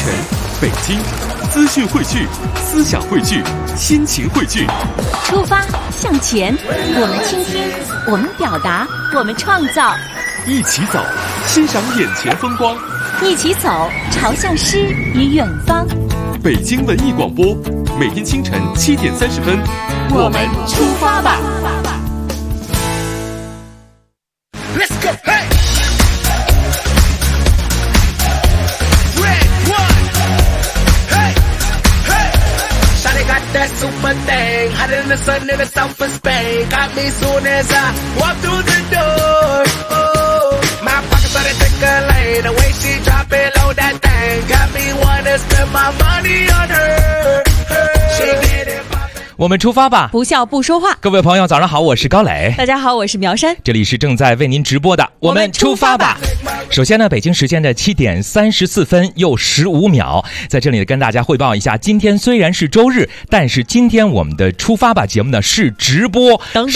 城，北京，资讯汇聚，思想汇聚，心情汇聚。 出发向前，我们倾听，我们表达，我们创造。 一起走，欣赏眼前风光。 一起走，朝向诗与远方。 北京文艺广播，每天清晨7点30分， 我们出发吧。 Let's go, hey! That super thing, hotter than the sun in the south of Spain. Got me soon as I walk through the door. Oh, my pockets started tickling. The way she drop it low, that thing got me wanna spend my money on her. She get it poppin'. 我们出发吧， 不笑不说话。 各位朋友早上好，我是高磊。 大家好，我是苗山。 这里是正在为您直播的我们出发吧。首先呢，北京时间的7点34分又15秒，在这里跟大家汇报一下，今天虽然是周日，但是今天我们的出发吧节目呢是直播，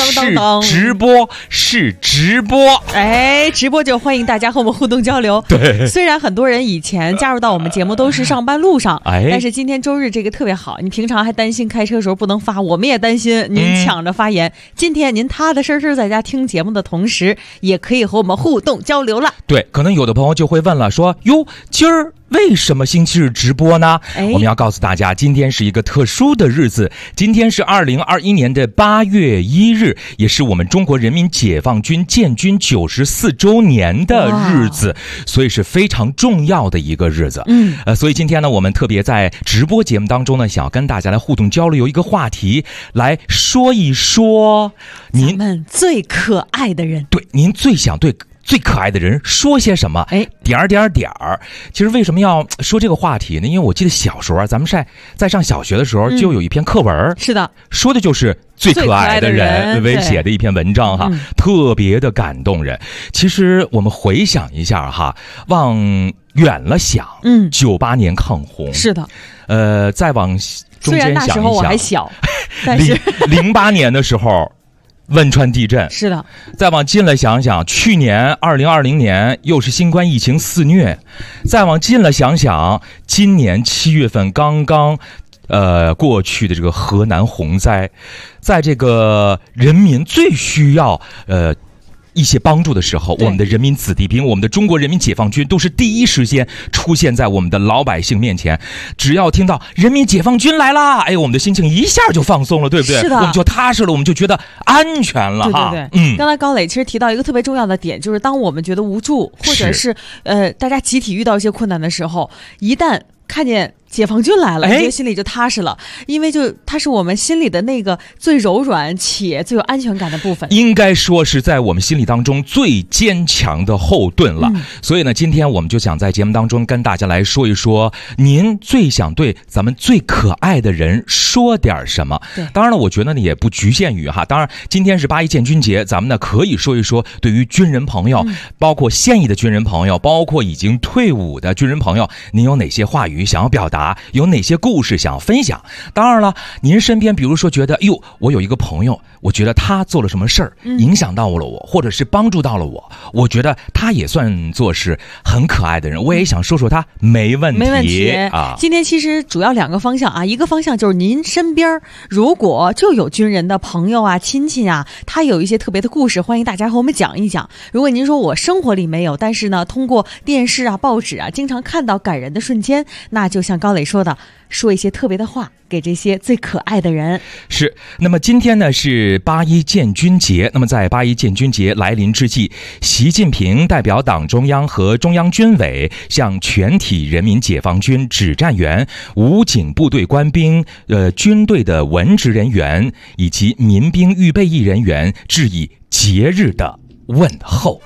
是直播。 哎，直播就欢迎大家和我们互动交流。 对， 虽然很多人以前加入到我们节目都是上班路上，但是今天周日这个特别好，你平常还担心开车的时候不能发，我们也担心您抢着发言。今天您踏踏实实在家听节目的同时，也可以和我们互动交流了。 对，可能有的朋友就会问了，说哟，今儿为什么星期日直播呢？我们要告诉大家，今天是一个特殊的日子，今天是2021年的8月1日，也是我们中国人民解放军建军94周年的日子，所以是非常重要的一个日子。所以今天呢，我们特别在直播节目当中呢，想要跟大家来互动交流，有一个话题来说一说您咱们最可爱的人。 对，您最想对最可爱的人说些什么？其实为什么要说这个话题呢？因为我记得小时候啊，咱们在上小学的时候就有一篇课文， 是的， 说的就是最可爱的人为写的一篇文章哈，特别的感动人。其实我们回想一下哈，往远了想，98年抗洪， 是的， 再往中间想一想，虽然那时候我还小，但是 08年的时候。汶川地震， 是的。 再往近了想想，去年2020年又是新冠疫情肆虐。再往近了想想，今年7月份刚刚过去的这个河南洪灾，在这个人民最需要一些帮助的时候，我们的人民子弟兵，我们的中国人民解放军都是第一时间出现在我们的老百姓面前。只要听到人民解放军来啦，哎，我们的心情一下就放松了，对不对？ 是的， 我们就踏实了，我们就觉得安全了哈。 对，刚才高磊其实提到一个特别重要的点，就是当我们觉得无助，或者是大家集体遇到一些困难的时候，一旦看见解放军来了，你觉得心里就踏实了，因为它是我们心里的那个最柔软且最有安全感的部分， 应该说是在我们心里当中最坚强的后盾了。所以呢，今天我们就想在节目当中跟大家来说一说，您最想对咱们最可爱的人说点什么。当然了，我觉得呢也不局限于哈，当然今天是8一建军节，咱们呢可以说一说对于军人朋友，包括现役的军人朋友，包括已经退伍的军人朋友，您有哪些话语想要表达，有哪些故事想要分享。当然了，您身边比如说觉得我有一个朋友，我觉得他做了什么事儿影响到了我，或者是帮助到了我觉得他也算作是很可爱的人，我也想说说他，没问题啊。 今天其实主要2个方向啊，一个方向就是您身边如果就有军人的朋友啊、亲戚啊，他有一些特别的故事，欢迎大家和我们讲一讲。如果您说我生活里没有，但是呢通过电视啊、报纸啊经常看到感人的瞬间，那就像高磊说的，说一些特别的话给这些最可爱的人。 是，那么今天呢是8一建军节，那么在8一建军节来临之际，习近平代表党中央和中央军委向全体人民解放军指战员、武警部队官兵、军队的文职人员以及民兵预备役人员致以节日的问候。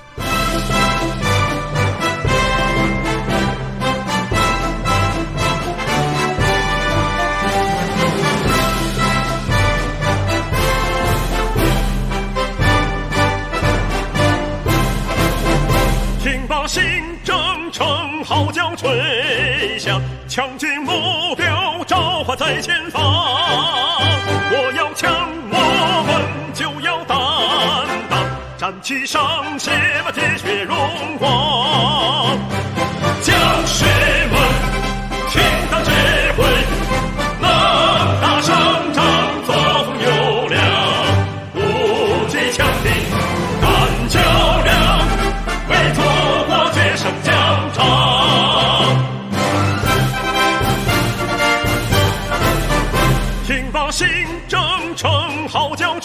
新征程号角吹响，强劲目标召唤在前方。我要强，我们就要担当，站起上写吧铁血荣光。将士们，听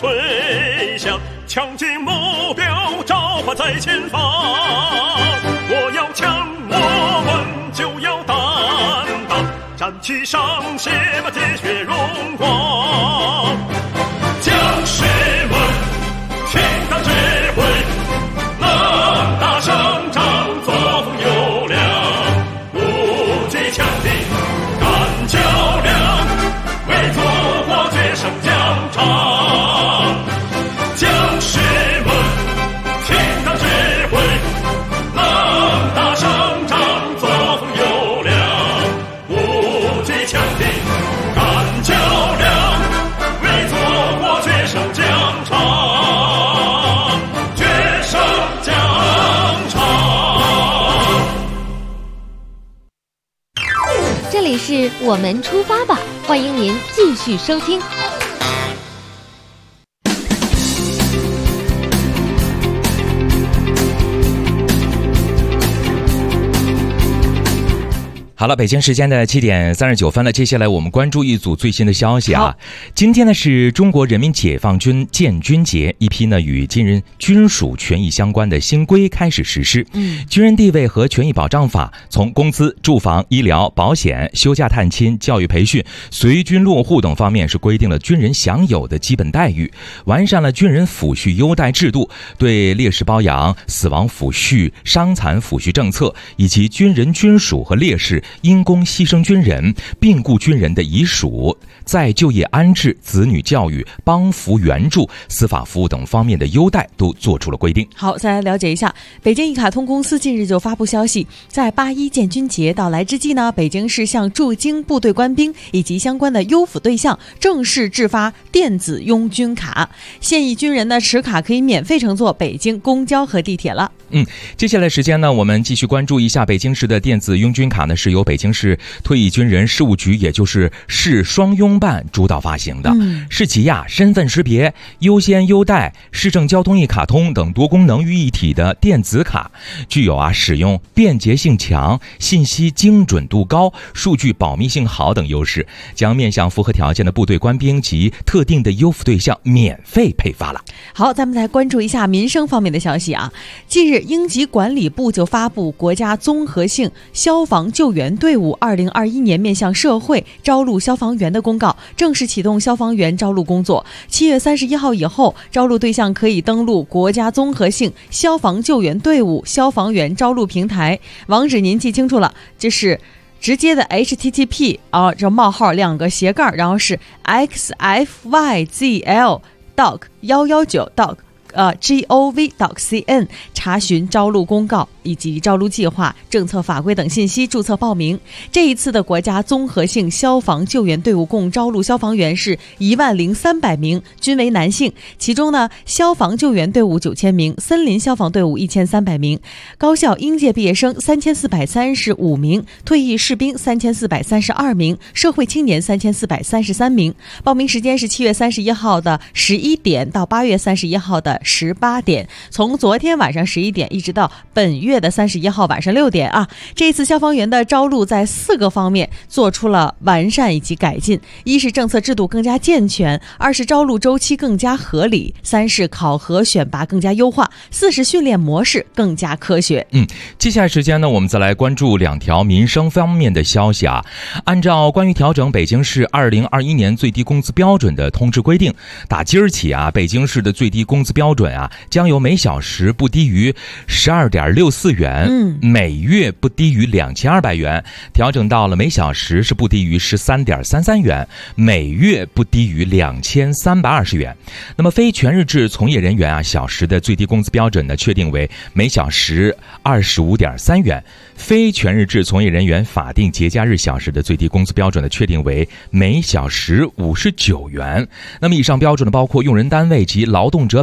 吹响，抢进目标，召唤在前方。我要强，我们就要担当，站起上写吧铁血荣光。将士们，听到指挥，能打胜仗，作风优良，无惧强敌，敢较量，为祖国决胜疆场。将士们，听到指挥，能打胜仗，作风优良，无惧强敌，敢较量，为祖国决胜疆场，决胜疆场。 这里是我们出发吧，欢迎您继续收听。 好了，北京时间的7点39分了，接下来我们关注一组最新的消息啊。今天呢是中国人民解放军建军节，一批呢与军人军属权益相关的新规开始实施。军人地位和权益保障法从工资、住房、医疗保险、休假探亲、教育培训、随军落户等方面是规定了军人享有的基本待遇，完善了军人抚恤优待制度，对烈士褒扬、死亡抚恤、伤残抚恤政策，以及军人军属和烈士因公牺牲军人、病故军人的遗属、再就业安置、子女教育、帮扶援助、司法服务等方面的优待都做出了规定。 好，再来了解一下，北京一卡通公司近日就发布消息，在8·1建军节到来之际呢，北京市向驻京部队官兵以及相关的优抚对象正式制发电子拥军卡，现役军人呢持卡可以免费乘坐北京公交和地铁了。 接下来时间呢，我们继续关注一下北京市的电子拥军卡呢，是由北京市退役军人事务局，也就是市双拥办主导发行的。市级身份识别、优先优待、市政交通一卡通等多功能于一体的电子卡，具有使用便捷性强、信息精准度高、数据保密性好等优势，将面向符合条件的部队官兵及特定的优抚对象免费配发了。 好，咱们再关注一下民生方面的消息啊。近日，应急管理部就发布国家综合性消防救援队伍2021年面向社会招录消防员的公告，正式启动消防员招录工作。7月31号以后，招录对象可以登录国家综合性消防救援队伍消防员招录平台，网址您记清楚了，这是直接的 HTTP 这冒号2个斜杠，然后是 xfyzl.119.gov.cn 查询招录公告以及招录计划、政策法规等信息，注册报名。这一次的国家综合性消防救援队伍共招录消防员是10300名，均为男性。其中呢，消防救援队伍9000名，森林消防队伍1300名，高校应届毕业生3435名，退役士兵3432名，社会青年3433名。报名时间是7月31号的11点到8月31号的18点，从昨天晚上11点一直到本月的31号晚上6点啊。这次消防员的招录在4个方面做出了完善以及改进：一是政策制度更加健全；2是招录周期更加合理；3是考核选拔更加优化；4是训练模式更加科学。 接下来时间呢，我们再来关注2条民生方面的消息啊。按照关于调整北京市2021年最低工资标准的通知规定，打今儿起啊，北京市的最低工资标准啊，将由每小时不低于12.64元，每月不低于2200元，调整到了每小时是不低于13.33元，每月不低于2320元。那么非全日制从业人员啊，小时的最低工资标准呢，确定为每小时25.3元，非全日制从业人员法定节假日小时的最低工资标准呢，确定为每小时59元。那么以上标准呢，包括用人单位及劳动者本人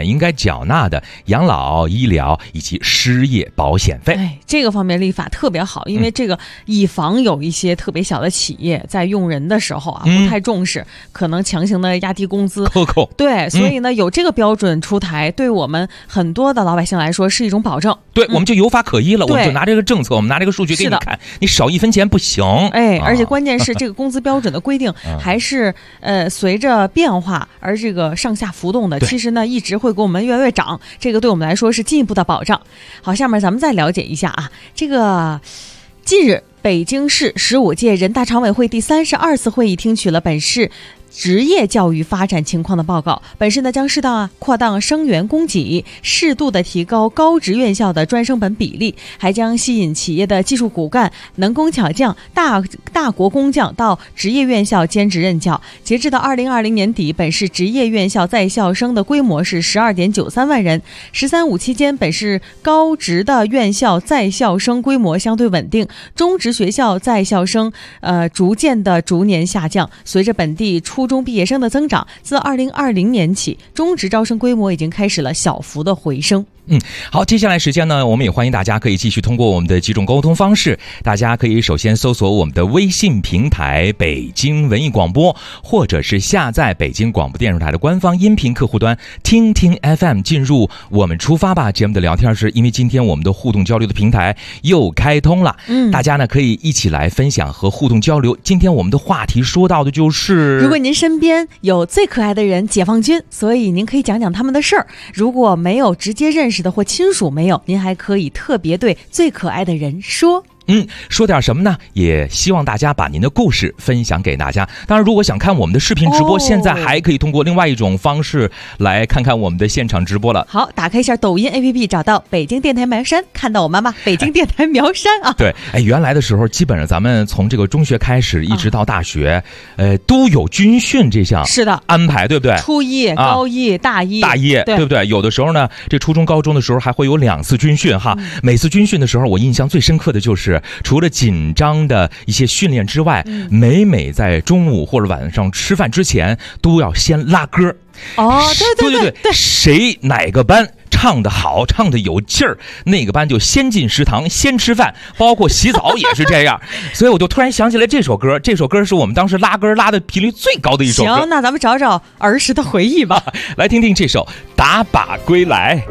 应该缴纳的养老、医疗以及失业保险费。 这个方面立法特别好，因为这个以防有一些特别小的企业在用人的时候啊不太重视，可能强行的压低工资扣。 对，所以呢有这个标准出台，对我们很多的老百姓来说是一种保证。 对，我们就有法可依了，我们就拿这个政策，我们拿这个数据给你看，你少1分钱不行。 而且关键是这个工资标准的规定还是随着变化而这个上下浮动的，其实呢一直会给我们越来越涨，这个对我们来说是进一步的保障。好，下面咱们再了解一下啊，这个近日北京市15届人大常委会第32次会议听取了本市职业教育发展情况的报告。本市呢将适当扩大生源供给，适度的提高高职院校的专升本比例，还将吸引企业的技术骨干、能工巧匠、大国工匠到职业院校兼职任教。截至到2020年底，本市职业院校在校生的规模是12.93万人。“13.5”期间，本市高职的院校在校生规模相对稳定，中职学校在校生逐年下降。随着本地初中毕业生的增长，自2020年起，中职招生规模已经开始了小幅的回升。 好，接下来时间呢，我们也欢迎大家可以继续通过我们的几种沟通方式。大家可以首先搜索我们的微信平台北京文艺广播，或者是下载北京广播电视台的官方音频客户端听听 FM， 进入我们出发吧节目的聊天室。因为今天我们的互动交流的平台又开通了，大家呢可以一起来分享和互动交流。今天我们的话题说到的就是， 如果您身边有最可爱的人解放军，所以您可以讲讲他们的事儿。如果没有直接认识的或亲属没有，您还可以特别对最可爱的人说。 说点什么呢？也希望大家把您的故事分享给大家。当然，如果想看我们的视频直播，现在还可以通过另外一种方式来看看我们的现场直播了。 好，打开一下抖音 APP， 找到北京电台苗山，看到我妈妈北京电台苗山啊。 对，原来的时候，基本上咱们从这个中学开始，一直到大学，都有军训这项安排，对不对？ 初一、高一、大一， 对不对？有的时候呢，这初中、高中的时候还会有2次军训哈。每次军训的时候，我印象最深刻的就是，除了紧张的一些训练之外，每在中午或者晚上吃饭之前都要先拉歌。对，谁哪个班唱得好，唱得有劲儿，那个班就先进食堂，先吃饭，包括洗澡也是这样。所以我就突然想起来这首歌，这首歌是我们当时拉歌拉的频率最高的一首歌。 行，那咱们找找儿时的回忆吧。 来听听这首《打靶归来》。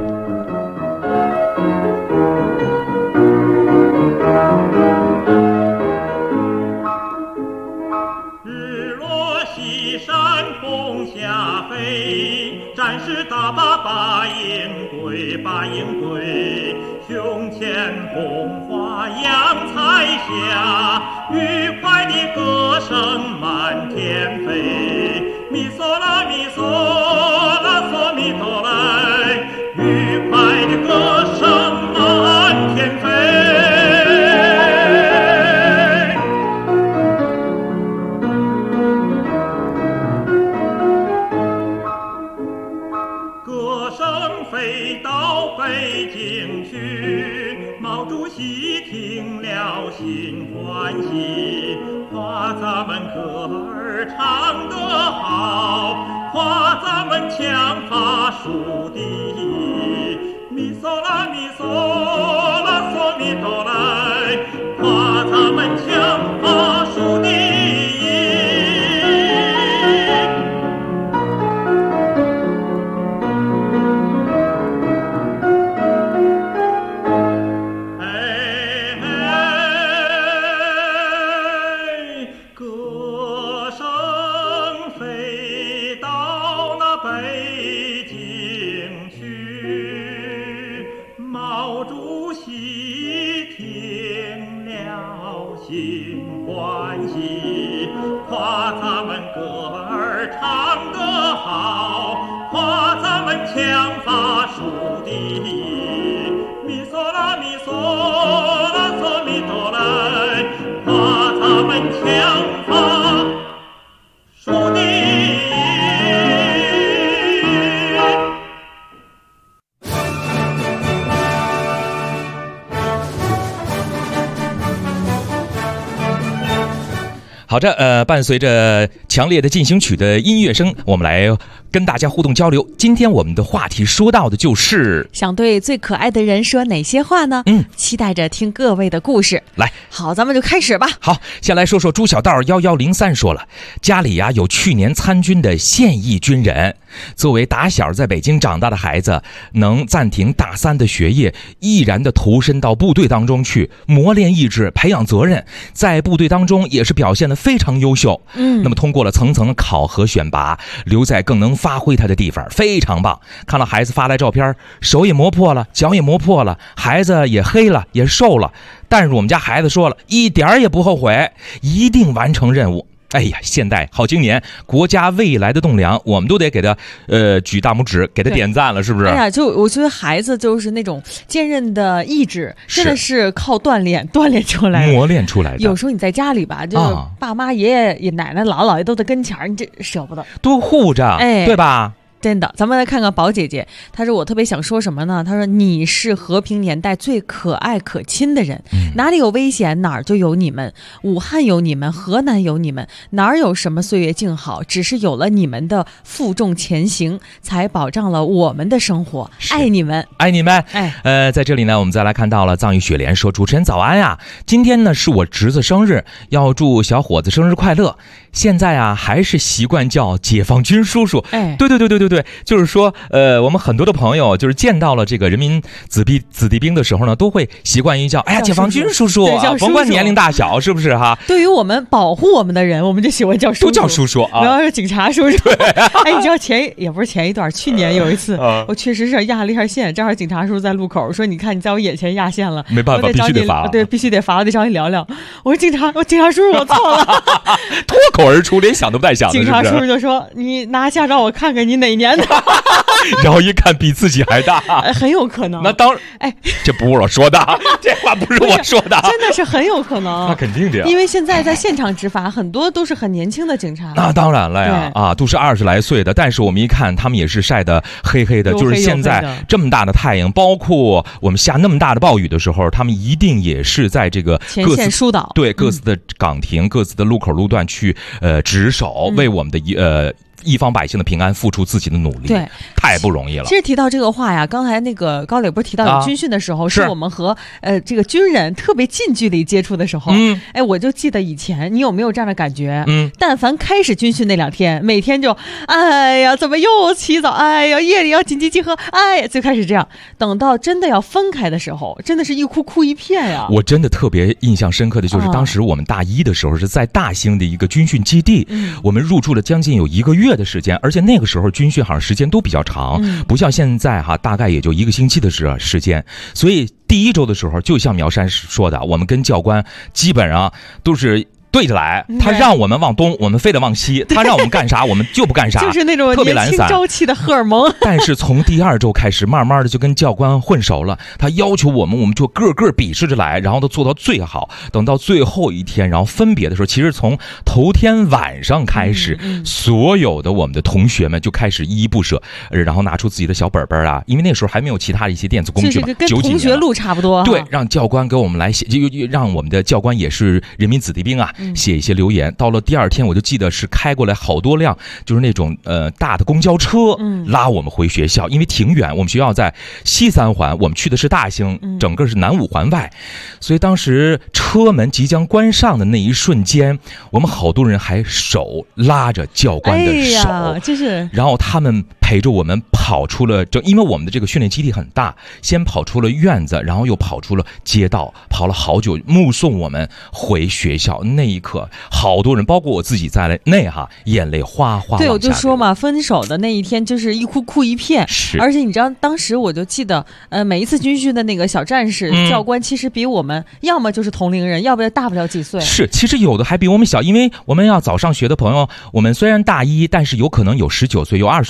战士打靶把营归，把营归，胸前红花扬彩霞，愉快的歌声满天飞，咪嗦啦咪嗦啦嗦咪哆来，愉快的歌声满天飞。飞到北京去，毛主席听了心欢喜，夸咱们歌儿唱得好，夸咱们枪法属地，咪嗦啦咪嗦啦嗦咪哆来，夸咱们枪法属地。 好的，伴随着强烈的进行曲的音乐声，我们来跟大家互动交流。今天我们的话题说到的就是想对最可爱的人说哪些话呢？期待着听各位的故事。 来， 好，咱们就开始吧。 好，先来说说朱小道1103说了，家里呀有去年参军的现役军人，作为打小在北京长大的孩子，能暂停大3的学业，毅然的投身到部队当中去，磨练意志，培养责任，在部队当中也是表现得非常优秀。那么通过了层层的考核选拔，留在更能发挥他的地方，非常棒。看了孩子发来照片，手也磨破了，脚也磨破了，孩子也黑了，也瘦了，但是我们家孩子说了，一点也不后悔，一定完成任务。哎呀，现代好青年，国家未来的栋梁，我们都得给他举大拇指，给他点赞了，是不是？ 哎呀，就我觉得孩子就是那种坚韧的意志，真的是靠锻炼出来的， 磨练出来的。 有时候你在家里吧，就是爸妈、爷爷、奶奶、姥姥爷都在跟前儿，你这舍不得， 都护着，对吧？ 真的，咱们来看看宝姐姐，她说我特别想说什么呢？她说你是和平年代最可爱可亲的人，哪里有危险哪儿就有你们，武汉有你们，河南有你们，哪儿有什么岁月静好，只是有了你们的负重前行，才保障了我们的生活，爱你们， 爱你们。在这里呢，我们再来看到了藏语雪莲说，主持人早安呀，今天呢是我侄子生日，要祝小伙子生日快乐。现在啊还是习惯叫解放军叔叔。对，就是说我们很多的朋友就是见到了这个人民子弟兵的时候呢，都会习惯于叫哎呀解放军叔叔啊，甭管年龄大小，是不是哈？ 对于我们保护我们的人，我们就喜欢叫叔叔， 都叫叔叔啊。 然后是警察叔叔。哎，你知道也不是前一段，去年有一次，我确实是压了一下线，正好警察叔叔在路口说：“你看你在我眼前压线了， 没办法，必须得罚。” 对，必须得罚，我得找你聊聊。我说警察叔叔，我错了。 脱口而出，连想都不带想的。 警察叔叔就说：“你拿下让我看看你哪年的。” 然后一看比自己还大， 很有可能。 那当然，这不是我说的，这话不是我说的， 真的是很有可能。 那肯定的呀， 因为现在在现场执法，很多都是很年轻的警察。 那当然了呀，都是20来岁的，但是我们一看，他们也是晒得黑黑的，就是现在这么大的太阳，包括我们下那么大的暴雨的时候，他们一定也是在这个前线疏导， 对各自的岗亭、各自的路口路段去值守，为我们的一方百姓的平安付出自己的努力， 对， 太不容易了。 其实提到这个话呀，刚才那个高磊不是提到有军训的时候，是我们和这个军人特别近距离接触的时候。我就记得以前，你有没有这样的感觉？但凡开始军训那2天，每天就哎呀，怎么又起早？哎呀，夜里要紧急集合，哎呀，就开始这样。等到真的要分开的时候，真的是一哭一片呀。 我真的特别印象深刻的就是当时我们大1的时候是在大兴的一个军训基地，我们入住了将近有1个月的时间，而且那个时候军训好像时间都比较长，不像现在大概也就1个星期的时间，所以第1周的时候，就像苗山说的，我们跟教官基本上都是对着来，他让我们往东，我们非得往西；他让我们干啥，我们就不干啥， 就是那种年轻朝气的荷尔蒙。 但是从第2周开始，慢慢的就跟教官混熟了，他要求我们就个个比试着来，然后都做到最好。等到最后一天，然后分别的时候，其实从头天晚上开始，所有的我们的同学们就开始依依不舍，然后拿出自己的小本本啊，因为那时候还没有其他的一些电子工具嘛， 跟同学录差不多。 对，让教官给我们来写，就让我们的教官也是人民子弟兵啊。写一些留言，到了第2天，我就记得是开过来好多辆，就是那种大的公交车，拉我们回学校，因为挺远，我们学校在西3环，我们去的是大兴，整个是南5环外，所以当时车门即将关上的那一瞬间，我们好多人还手拉着教官的手，然后他们陪着我们跑出了因为我们的这个训练基地很大，先跑出了院子，然后又跑出了街道，跑了好久，目送我们回学校。那一刻，好多人，包括我自己在内眼泪哗哗。 对，我就说嘛，分手的那一天就是一哭一片。 是， 而且你知道，当时我就记得，每一次军训的那个小战士、教官，其实比我们要么就是同龄人，要不然大不了几岁。 是，其实有的还比我们小，因为我们要早上学的朋友，我们虽然大1，但是有可能有19岁，有20岁，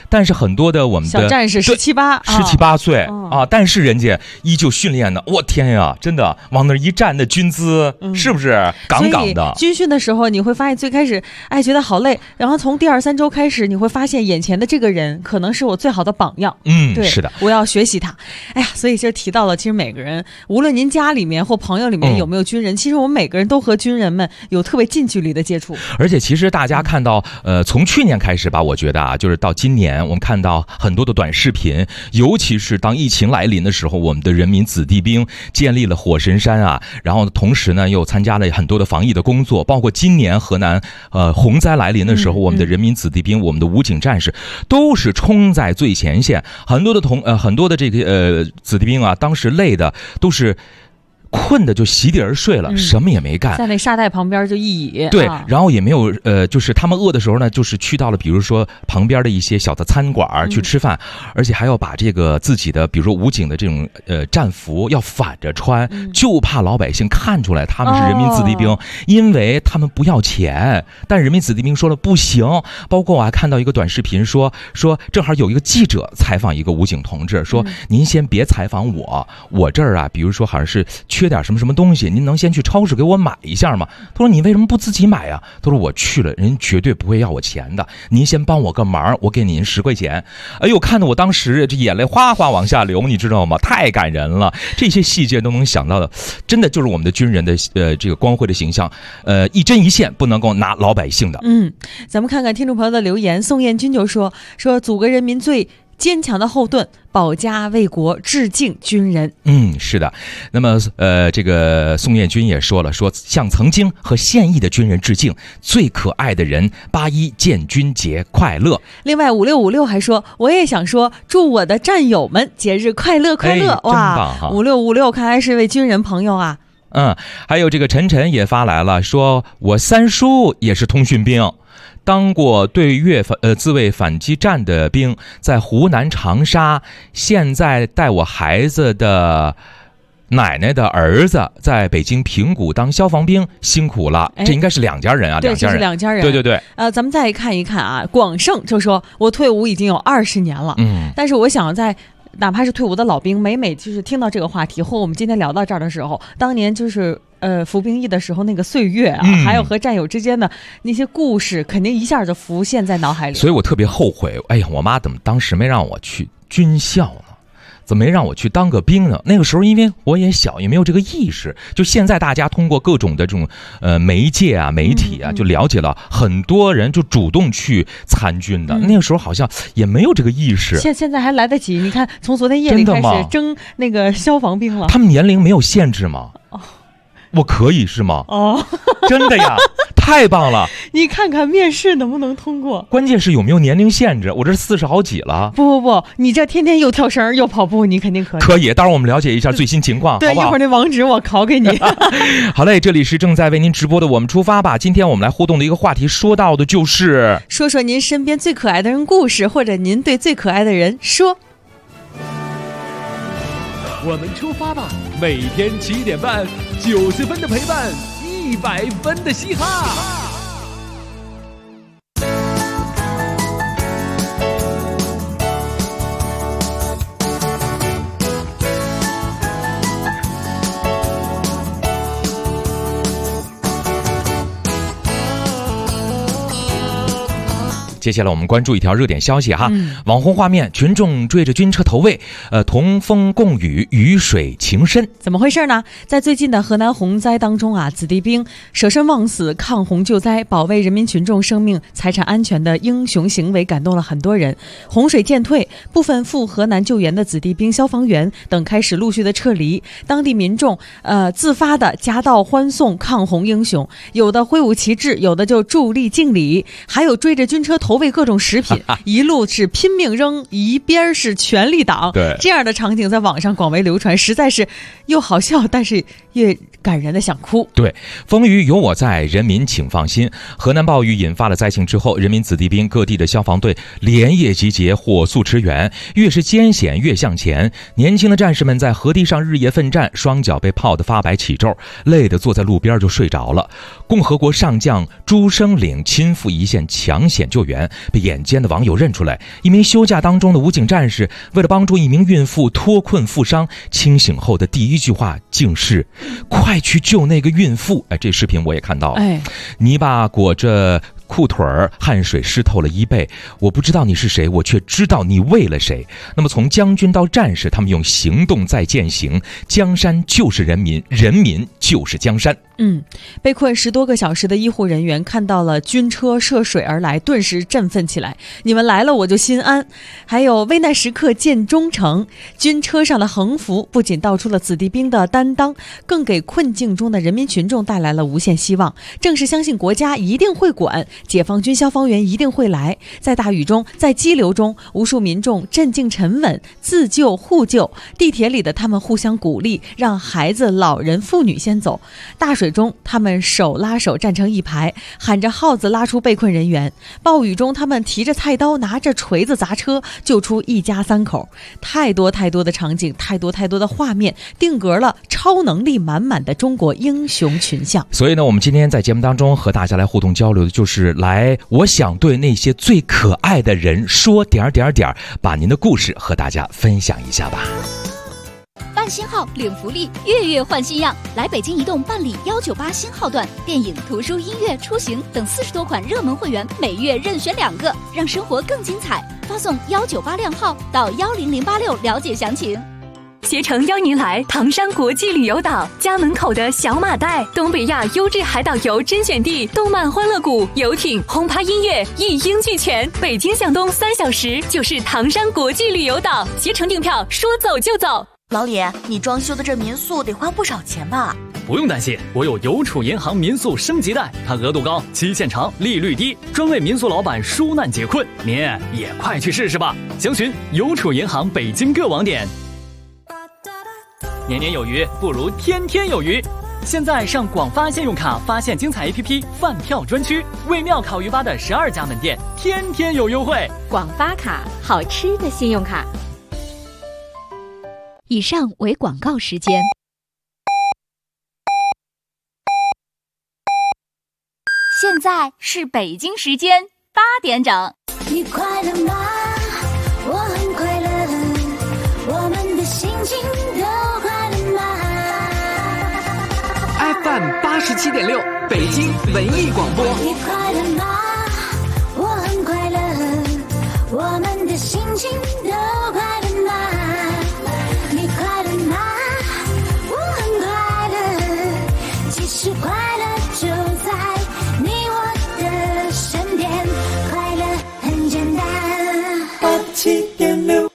但是很多的我们的小战士17、 18岁啊，但是人家依旧训练的，我天呀，真的往那一站的军姿，是不是杠杠的？ 军训的时候，你会发现最开始觉得好累，然后从第2、3周开始，你会发现眼前的这个人可能是我最好的榜样。对， 是的， 我要学习他。哎呀，所以就提到了，其实每个人，无论您家里面或朋友里面有没有军人，其实我们每个人都和军人们有特别近距离的接触。 而且其实大家看到，从去年开始吧，我觉得啊，就是到今年，我们看到很多的短视频，尤其是当疫情来临的时候，我们的人民子弟兵建立了火神山啊，然后同时呢又参加了很多的防疫的工作，包括今年河南洪灾来临的时候，我们的人民子弟兵，我们的武警战士都是冲在最前线，很多的这个子弟兵啊，当时累的都是困的就席地而睡了，什么也没干， 在那沙袋旁边就一倚。 对，然后也没有就是他们饿的时候呢，就是去到了比如说旁边的一些小的餐馆去吃饭，而且还要把这个自己的比如说武警的这种战服要反着穿，就怕老百姓看出来他们是人民子弟兵，因为他们不要钱，但人民子弟兵说了不行。包括我还看到一个短视频说正好有一个记者采访一个武警同志，说您先别采访我这儿啊，比如说好像是缺点什么东西，您能先去超市给我买一下吗？他说你为什么不自己买啊？他说我去了，人绝对不会要我钱的，您先帮我个忙，我给您10块钱。哎呦，看得我当时这眼泪哗哗往下流，你知道吗？太感人了，这些细节都能想到的，真的就是我们的军人的这个光辉的形象，一针一线不能够拿老百姓的。 咱们看看听众朋友的留言，宋彦军就说组个人民最坚强的后盾，保家卫国，致敬军人。 是的。那么这个宋彦军也说了，向曾经和现役的军人致敬，最可爱的人，81建军节快乐。 另外5656还说，我也想说，祝我的战友们节日快乐快乐。 哇 ，5656看来是位军人朋友啊。 还有这个晨晨也发来了，说我三叔也是通讯兵，当过对越自卫反击战的兵，在湖南长沙，现在带我孩子的奶奶的儿子在北京平谷当消防兵，辛苦了。这应该是两家人啊， 对，这是两家人。 对。 咱们再看一看啊，广胜就说，我退伍已经有20年了，但是我想哪怕是退伍的老兵，每就是听到这个话题，或我们今天聊到这儿的时候，当年就是服兵役的时候那个岁月啊，还有和战友之间的那些故事，肯定一下就浮现在脑海里。 所以我特别后悔，哎呀，我妈怎么当时没让我去军校呢？怎么没让我去当个兵呢？那个时候因为我也小，也没有这个意识。就现在大家通过各种的这种媒介啊、媒体啊，就了解了很多人就主动去参军的。那个时候好像也没有这个意识。 现在还来得及，你看从昨天夜里开始征那个消防兵了。 他们年龄没有限制吗？我可以是吗？真的呀，太棒了！ 你看看面试能不能通过？ 关键是有没有年龄限制？我这40好几了。 不，你这天天又跳绳又跑步，你肯定可以。 可以，待会儿我们了解一下最新情况， 对， 好不好？ 一会儿那网址我拷给你。 好嘞，这里是正在为您直播的我们出发吧。今天我们来互动的一个话题，说到的就是说您身边最可爱的人故事，或者您对最可爱的人说。 我们出发吧！每天7点半，90分的陪伴，100分的嘻哈。 接下来我们关注一条热点消息哈，网红画面，群众追着军车投喂，同风共雨，鱼水情深。 怎么回事呢？在最近的河南洪灾当中啊，子弟兵舍身忘死，抗洪救灾，保卫人民群众生命财产安全的英雄行为感动了很多人。洪水渐退，部分赴河南救援的子弟兵、消防员等开始陆续的撤离，当地民众自发的夹道欢送抗洪英雄，有的挥舞旗帜，有的就伫立敬礼，还有追着军车投喂各种食品，一路是拼命扔，一边是全力挡。 对， 这样的场景在网上广为流传，实在是又好笑，但是越感人的想哭。 对，风雨有我在，人民请放心。河南暴雨引发了灾情之后，人民子弟兵各地的消防队连夜集结，火速驰援，越是艰险越向前。年轻的战士们在河堤上日夜奋战，双脚被泡得发白起皱，累得坐在路边就睡着了。共和国上将朱生岭亲赴一线抢险救援， 前，被眼尖的网友认出来，一名休假当中的武警战士，为了帮助一名孕妇脱困负伤，清醒后的第一句话竟是快去救那个孕妇。这视频我也看到了，泥巴裹着裤腿儿，汗水湿透了衣背，我不知道你是谁，我却知道你为了谁。那么从将军到战士，他们用行动在践行，江山就是人民，人民就是江山。 被困10多个小时的医护人员看到了军车涉水而来，顿时振奋起来，你们来了我就心安。还有危难时刻见忠诚，军车上的横幅不仅道出了子弟兵的担当，更给困境中的人民群众带来了无限希望。正是相信国家一定会管，解放军消防员一定会来。在大雨中，在激流中，无数民众镇静沉稳，自救互救。地铁里的他们互相鼓励，让孩子、老人、妇女先走。大水中，他们手拉手站成一排，喊着号子拉出被困人员。暴雨中，他们提着菜刀，拿着锤子砸车，救出一家3口。太多太多的场景，太多太多的画面，定格了超能力满满的中国英雄群像。 所以呢，我们今天在节目当中和大家来互动交流的就是我想对那些最可爱的人说点，把您的故事和大家分享一下吧。 办新号领福利，月月换新样。来北京移动办理198新号段，电影、图书、音乐、出行等40多款热门会员，每月任选2个，让生活更精彩。发送198靓号到10086了解详情。 携程邀您来唐山国际旅游岛，家门口的小马代，东北亚优质海岛游甄选地，动漫欢乐谷、游艇、轰趴音乐一应俱全。北京向东3小时就是唐山国际旅游岛，携程订票说走就走。 老李，你装修的这民宿得花不少钱吧？ 不用担心，我有邮储银行民宿升级贷，它额度高，期限长，利率低，专为民宿老板纾难解困。您也快去试试吧！详询邮储银行北京各网点。年年有余，不如天天有余。现在上广发信用卡发现精彩 APP 饭票专区，为庙烤鱼吧的12家门店天天有优惠。 广发卡，好吃的信用卡。 以上为广告时间。现在是北京时间8点整。 你快乐吗？我很快乐，我们的心情都快乐吗 ？FM 87.6，北京文艺广播。 你快乐吗？我很快乐，我们的心情都快乐吗？你快乐吗？我很快乐，其实快乐就在你我的身边，快乐很简单。87.6。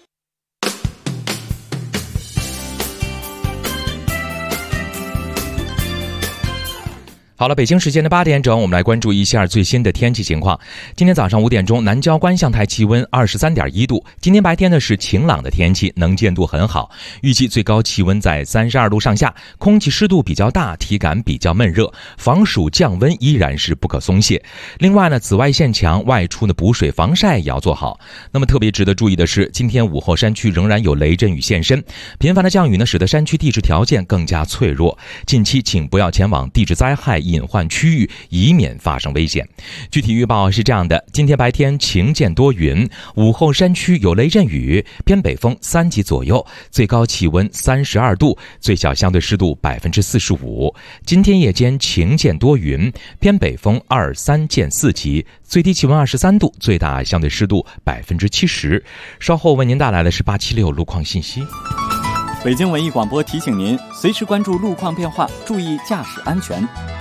好了，北京时间的8点整，我们来关注一下最新的天气情况。今天早上5点钟，南郊观象台气温23.1度。今天白天呢是晴朗的天气，能见度很好，预计最高气温在32度上下，空气湿度比较大，体感比较闷热，防暑降温依然是不可松懈。另外呢，紫外线强，外出呢补水防晒也要做好。那么特别值得注意的是，今天午后山区仍然有雷阵雨现身，频繁的降雨呢使得山区地质条件更加脆弱，近期请不要前往地质灾害隐患区域，以免发生危险。具体预报是这样的：今天白天晴见多云，午后山区有雷阵雨，偏北风3级左右，最高气温32度，最小相对湿度45%。今天夜间晴见多云，偏北风2-3见4级，最低气温23度，最大相对湿度70%。稍后为您带来的是876路况信息。 北京文艺广播提醒您，随时关注路况变化，注意驾驶安全。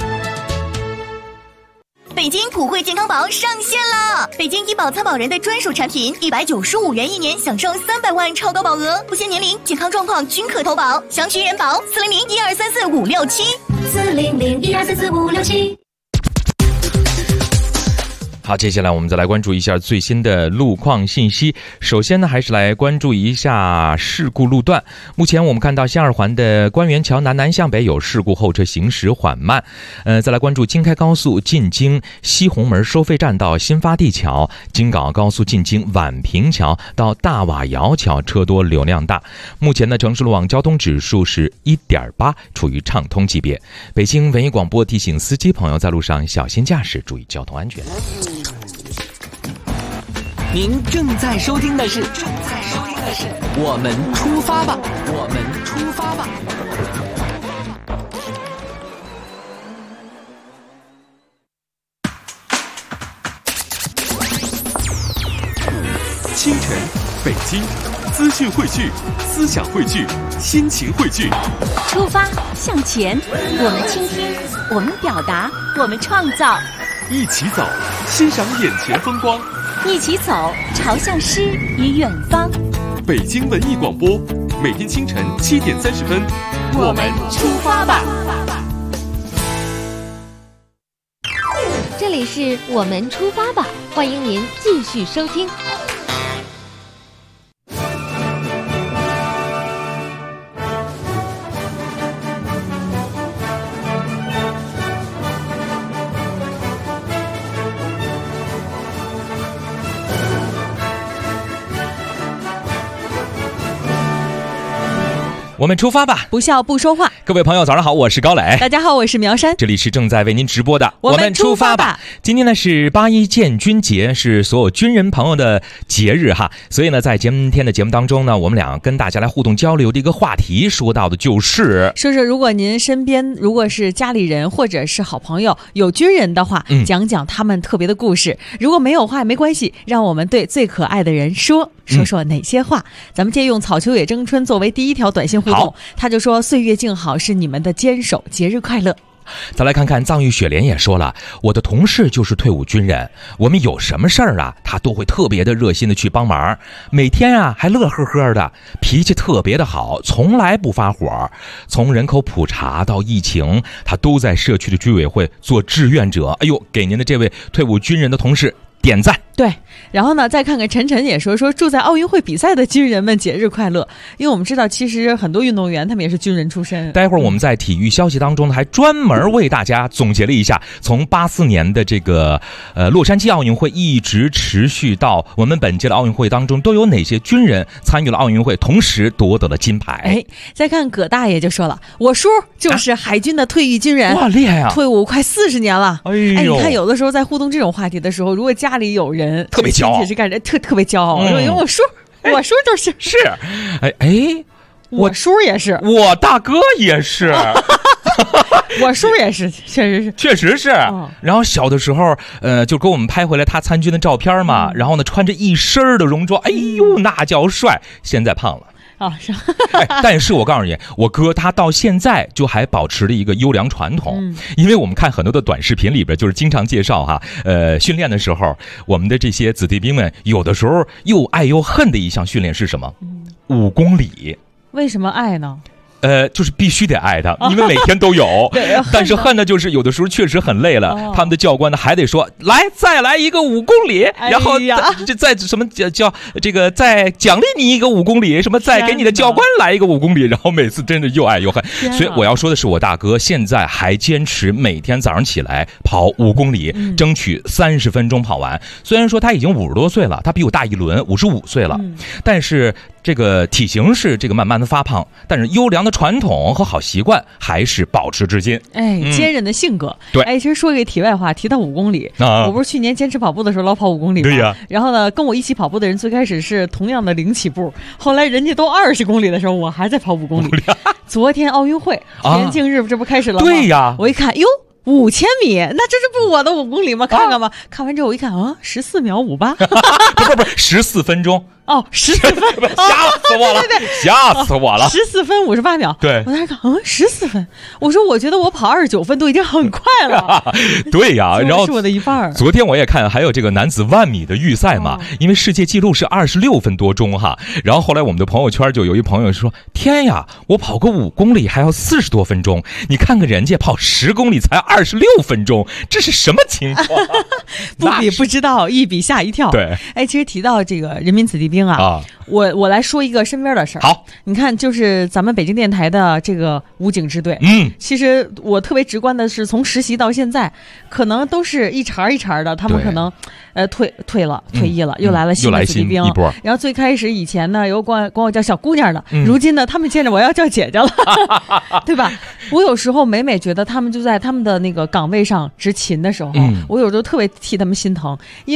北京普惠健康宝上线了！北京医保参保人的专属产品，195元1年，享受300万超高保额，不限年龄、健康状况均可投保。详询人保400-1234-567。400-1234-567。 好，接下来我们再来关注一下最新的路况信息。首先呢，还是来关注一下事故路段。目前我们看到西二环的官园桥南向北有事故，后车行驶缓慢。再来关注京开高速进京西红门收费站到新发地桥，京港澳高速进京宛平桥到大瓦窑桥车多流量大。目前的城市路网交通指数是1.8，处于畅通级别。北京文艺广播提醒司机朋友在路上小心驾驶，注意交通安全。 您正在收听的是我们出发吧，我们出发吧。 清晨，北京，资讯汇聚，思想汇聚，心情汇聚。 出发向前，我们倾听，我们表达，我们创造。 一起走，欣赏眼前风光。 一起走，朝向诗与远方。 北京文艺广播，每天清晨7点30分， 我们出发吧。 这里是我们出发吧，欢迎您继续收听。 我们出发吧， 不笑不说话。 各位朋友早上好，我是高磊。 大家好，我是苗山。 这里是正在为您直播的我们出发吧。 今天呢是8·1建军节，是所有军人朋友的节日哈。所以呢在今天的节目当中呢，我们俩跟大家来互动交流的一个话题，说到的就是说如果您身边如果是家里人或者是好朋友有军人的话，讲讲他们特别的故事。如果没有话也没关系，让我们对最可爱的人说哪些话。咱们借用草秋野争春作为第一条短信互动，他就说岁月静好是你们的坚守，节日快乐。 再来看看藏玉雪莲也说了，我的同事就是退伍军人，我们有什么事儿啊他都会特别的热心的去帮忙，每天啊还乐呵呵的，脾气特别的好，从来不发火。从人口普查到疫情，他都在社区的居委会做志愿者。哎呦，给您的这位退伍军人的同事点赞。 对，然后呢再看看晨晨也说祝在奥运会比赛的军人们节日快乐。因为我们知道其实很多运动员他们也是军人出身。 待会儿我们在体育消息当中呢还专门为大家总结了一下，从84年的这个洛杉矶奥运会一直持续到我们本届的奥运会当中，都有哪些军人参与了奥运会，同时夺得了金牌。 再看葛大爷就说了，我叔就是海军的退役军人。 哇，厉害啊， 退伍快40年了。 你看有的时候在互动这种话题的时候，如果家里有人特别骄傲， 也是干人特别骄傲。因为我叔就是我叔也是， 我大哥也是。 我叔也是， 确实是。然后小的时候就给我们拍回来他参军的照片嘛，然后呢穿着一身的戎装，哎呦那叫帅。现在胖了是但是我告诉你，我哥他到现在就还保持了一个优良传统。因为我们看很多的短视频里边就是经常介绍哈，训练的时候我们的这些子弟兵们有的时候又爱又恨的一项训练是什么？5公里。 为什么爱呢？ 就是必须得爱他，因为每天都有。但是恨的就是有的时候确实很累了，他们的教官呢还得说再来一个5公里，然后再什么叫这个再奖励你一个5公里，什么再给你的教官来一个5公里，然后每次真的又爱又恨。所以我要说的是，我大哥现在还坚持每天早上起来跑5公里，争取30分钟跑完。虽然说他已经50多岁了，他比我大一轮，55岁了，但是这个体型是这个慢慢的发胖，但是优良的传统和好习惯还是保持至今。 坚韧的性格。 对， 其实说一个题外话，提到5公里，我不是去年坚持跑步的时候老跑5公里吗？ 对呀。 然后呢，跟我一起跑步的人最开始是同样的0起步，后来人家都20公里的时候，我还在跑5公里。昨天奥运会田径日这不开始了吗？ 对呀。 我一看，哟。5000米，那这是不我的5公里吗？看看吧。看完之后我一看14秒58。 不是14分钟。 14分， 吓死我了！对，吓死我了 ！14分58秒。 对， 我当时看14分，我说我觉得我跑29分都已经很快了。 对呀，然后是我的一半。 昨天我也看，还有这个男子10000米的预赛嘛，因为世界纪录是26分多钟哈。然后后来我们的朋友圈就有一朋友说：“天呀，我跑个5公里还要40多分钟，你看看人家跑10公里才26分钟，这是什么情况？” 不比不知道，一比吓一跳。 对， 其实提到这个人民子弟兵我来说一个身边的事儿。 好， 你看，就是咱们北京电台的这个武警支队，其实我特别直观的是，从实习到现在，可能都是一茬一茬的，他们可能退役了，又来了新的子弟兵。然后最开始以前呢，有管我叫小姑娘的，如今呢，他们见着我要叫姐姐了，对吧？我有时候每觉得他们就在他们的那个岗位上执勤的时候，我有时候特别替他们心疼，因为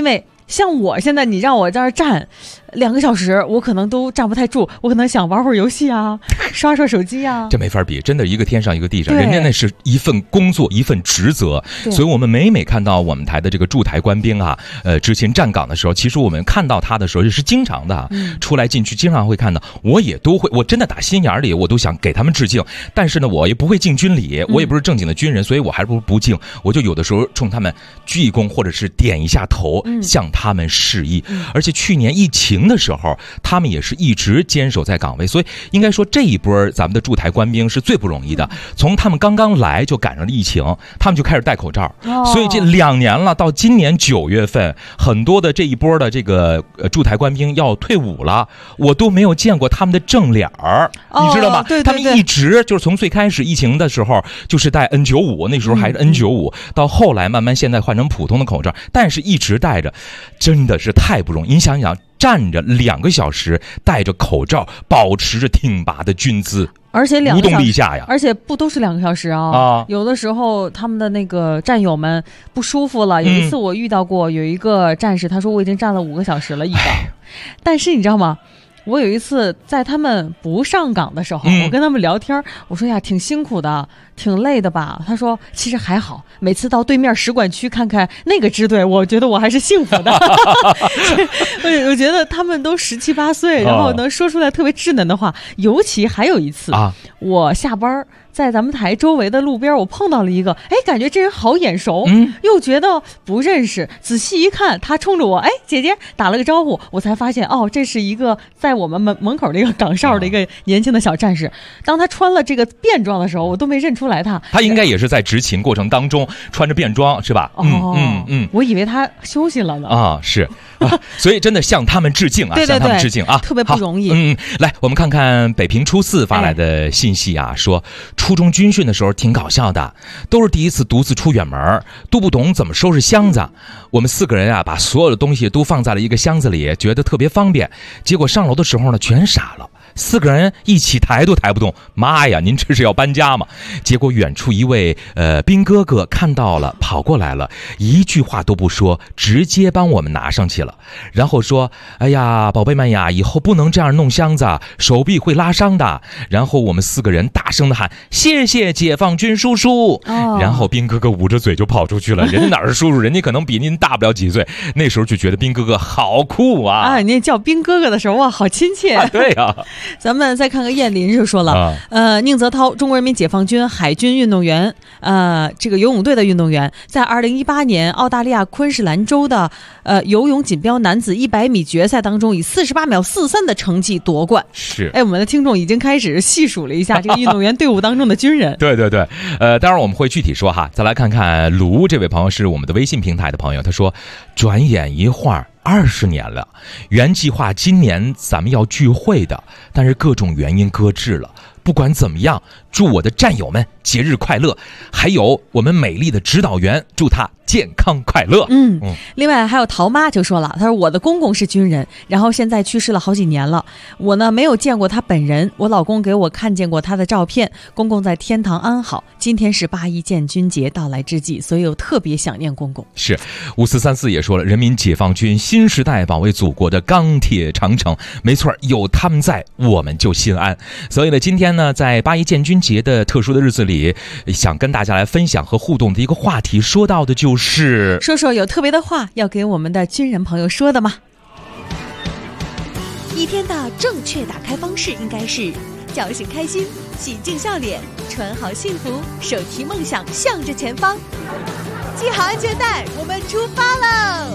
像我现在你让我在这儿站2个小时，我可能都站不太住，我可能想玩会儿游戏啊，刷刷手机啊。 这没法比，真的一个天上一个地上， 对人家那是一份工作一份职责，所以我们每看到我们台的这个驻台官兵啊，执勤站岗的时候，其实我们看到他的时候是经常的，出来进去经常会看到，我也都会，我真的打心眼里我都想给他们致敬，但是呢，我也不会敬军礼，我也不是正经的军人，所以我还不如不敬，我就有的时候冲他们鞠一躬，或者是点一下头，向他们示意。而且去年疫情的时候，他们也是一直坚守在岗位，所以应该说这一波咱们的驻台官兵是最不容易的。从他们刚刚来就赶上了疫情，他们就开始戴口罩，所以这2年了，到今年9月份，很多的这一波的这个驻台官兵要退伍了，我都没有见过他们的正脸儿，你知道吗？ 对对对， 他们一直就是从最开始疫情的时候就是戴 N95，那时候还是 N95，到后来慢慢现在换成普通的口罩，但是一直戴着，真的是太不容易。你想想，站着2个小时，戴着口罩，保持着挺拔的军姿， 而且无动立下呀， 而且不都是2个小时啊？有的时候他们的那个战友们不舒服了。有一次我遇到过有一个战士，他说我已经站了5个小时了一岗，但是你知道吗？我有一次在他们不上岗的时候，我跟他们聊天，我说呀，挺辛苦的，挺累的吧？他说其实还好，每次到对面使馆区看看那个支队，我觉得我还是幸福的。我觉得他们都17、18岁，然后能说出来特别稚嫩的话。尤其还有一次，我下班在咱们台周围的路边，我碰到了一个，哎，感觉这人好眼熟，又觉得不认识。仔细一看，他冲着我，哎，姐姐打了个招呼，我才发现，哦，这是一个在我们门口的一个岗哨的一个年轻的小战士。当他穿了这个便装的时候，我都没认出来他。 他应该也是在执勤过程当中穿着便装，是吧？ 我以为他休息了呢。 是啊，所以真的向他们致敬啊， 对对对， 向他们致敬啊， 特别不容易。 来，我们看看北平初4发来的信息啊，说初中军训的时候挺搞笑的，都是第一次独自出远门，都不懂怎么收拾箱子。我们4个人啊，把所有的东西都放在了一个箱子里，觉得特别方便。结果上楼的时候呢，全傻了。4个人一起抬都抬不动，妈呀，您这是要搬家吗？结果远处一位兵哥哥看到了，跑过来了，一句话都不说，直接帮我们拿上去了，然后说：“哎呀，宝贝们呀，以后不能这样弄箱子，手臂会拉伤的。”然后我们4个人大声的喊：“谢谢解放军叔叔！”然后兵哥哥捂着嘴就跑出去了。人家哪是叔叔，人家可能比您大不了几岁。那时候就觉得兵哥哥好酷啊！ 你叫兵哥哥的时候哇，好亲切。 对呀。 咱们再看看燕林就说了，宁泽涛，中国人民解放军海军运动员，这个游泳队的运动员，在2018年澳大利亚昆士兰州的游泳锦标男子100米决赛当中，以48秒43的成绩夺冠。 是， 我们的听众已经开始细数了一下这个运动员队伍当中的军人。 对对对，当然我们会具体说哈。再来看看卢这位朋友是我们的微信平台的朋友，他说，转眼一会儿20年了，原计划今年咱们要聚会的，但是各种原因搁置了。不管怎么样，祝我的战友们节日快乐，还有我们美丽的指导员，祝他健康快乐。 另外还有陶妈就说了，她说我的公公是军人，然后现在去世了好几年了，我呢没有见过他本人，我老公给我看见过他的照片，公公在天堂安好。今天是8·1建军节到来之际，所以我特别想念公公。 是5434也说了，人民解放军新时代保卫祖国的钢铁长城，没错，有他们在我们就心安。所以呢，今天呢在8·1建军节的特殊的日子里，想跟大家来分享和互动的一个话题，说到的就是说说有特别的话要给我们的军人朋友说的吗？ 一天的正确打开方式应该是叫醒开心，洗净笑脸，穿好幸福，手提梦想向着前方，系好安全带，我们出发喽！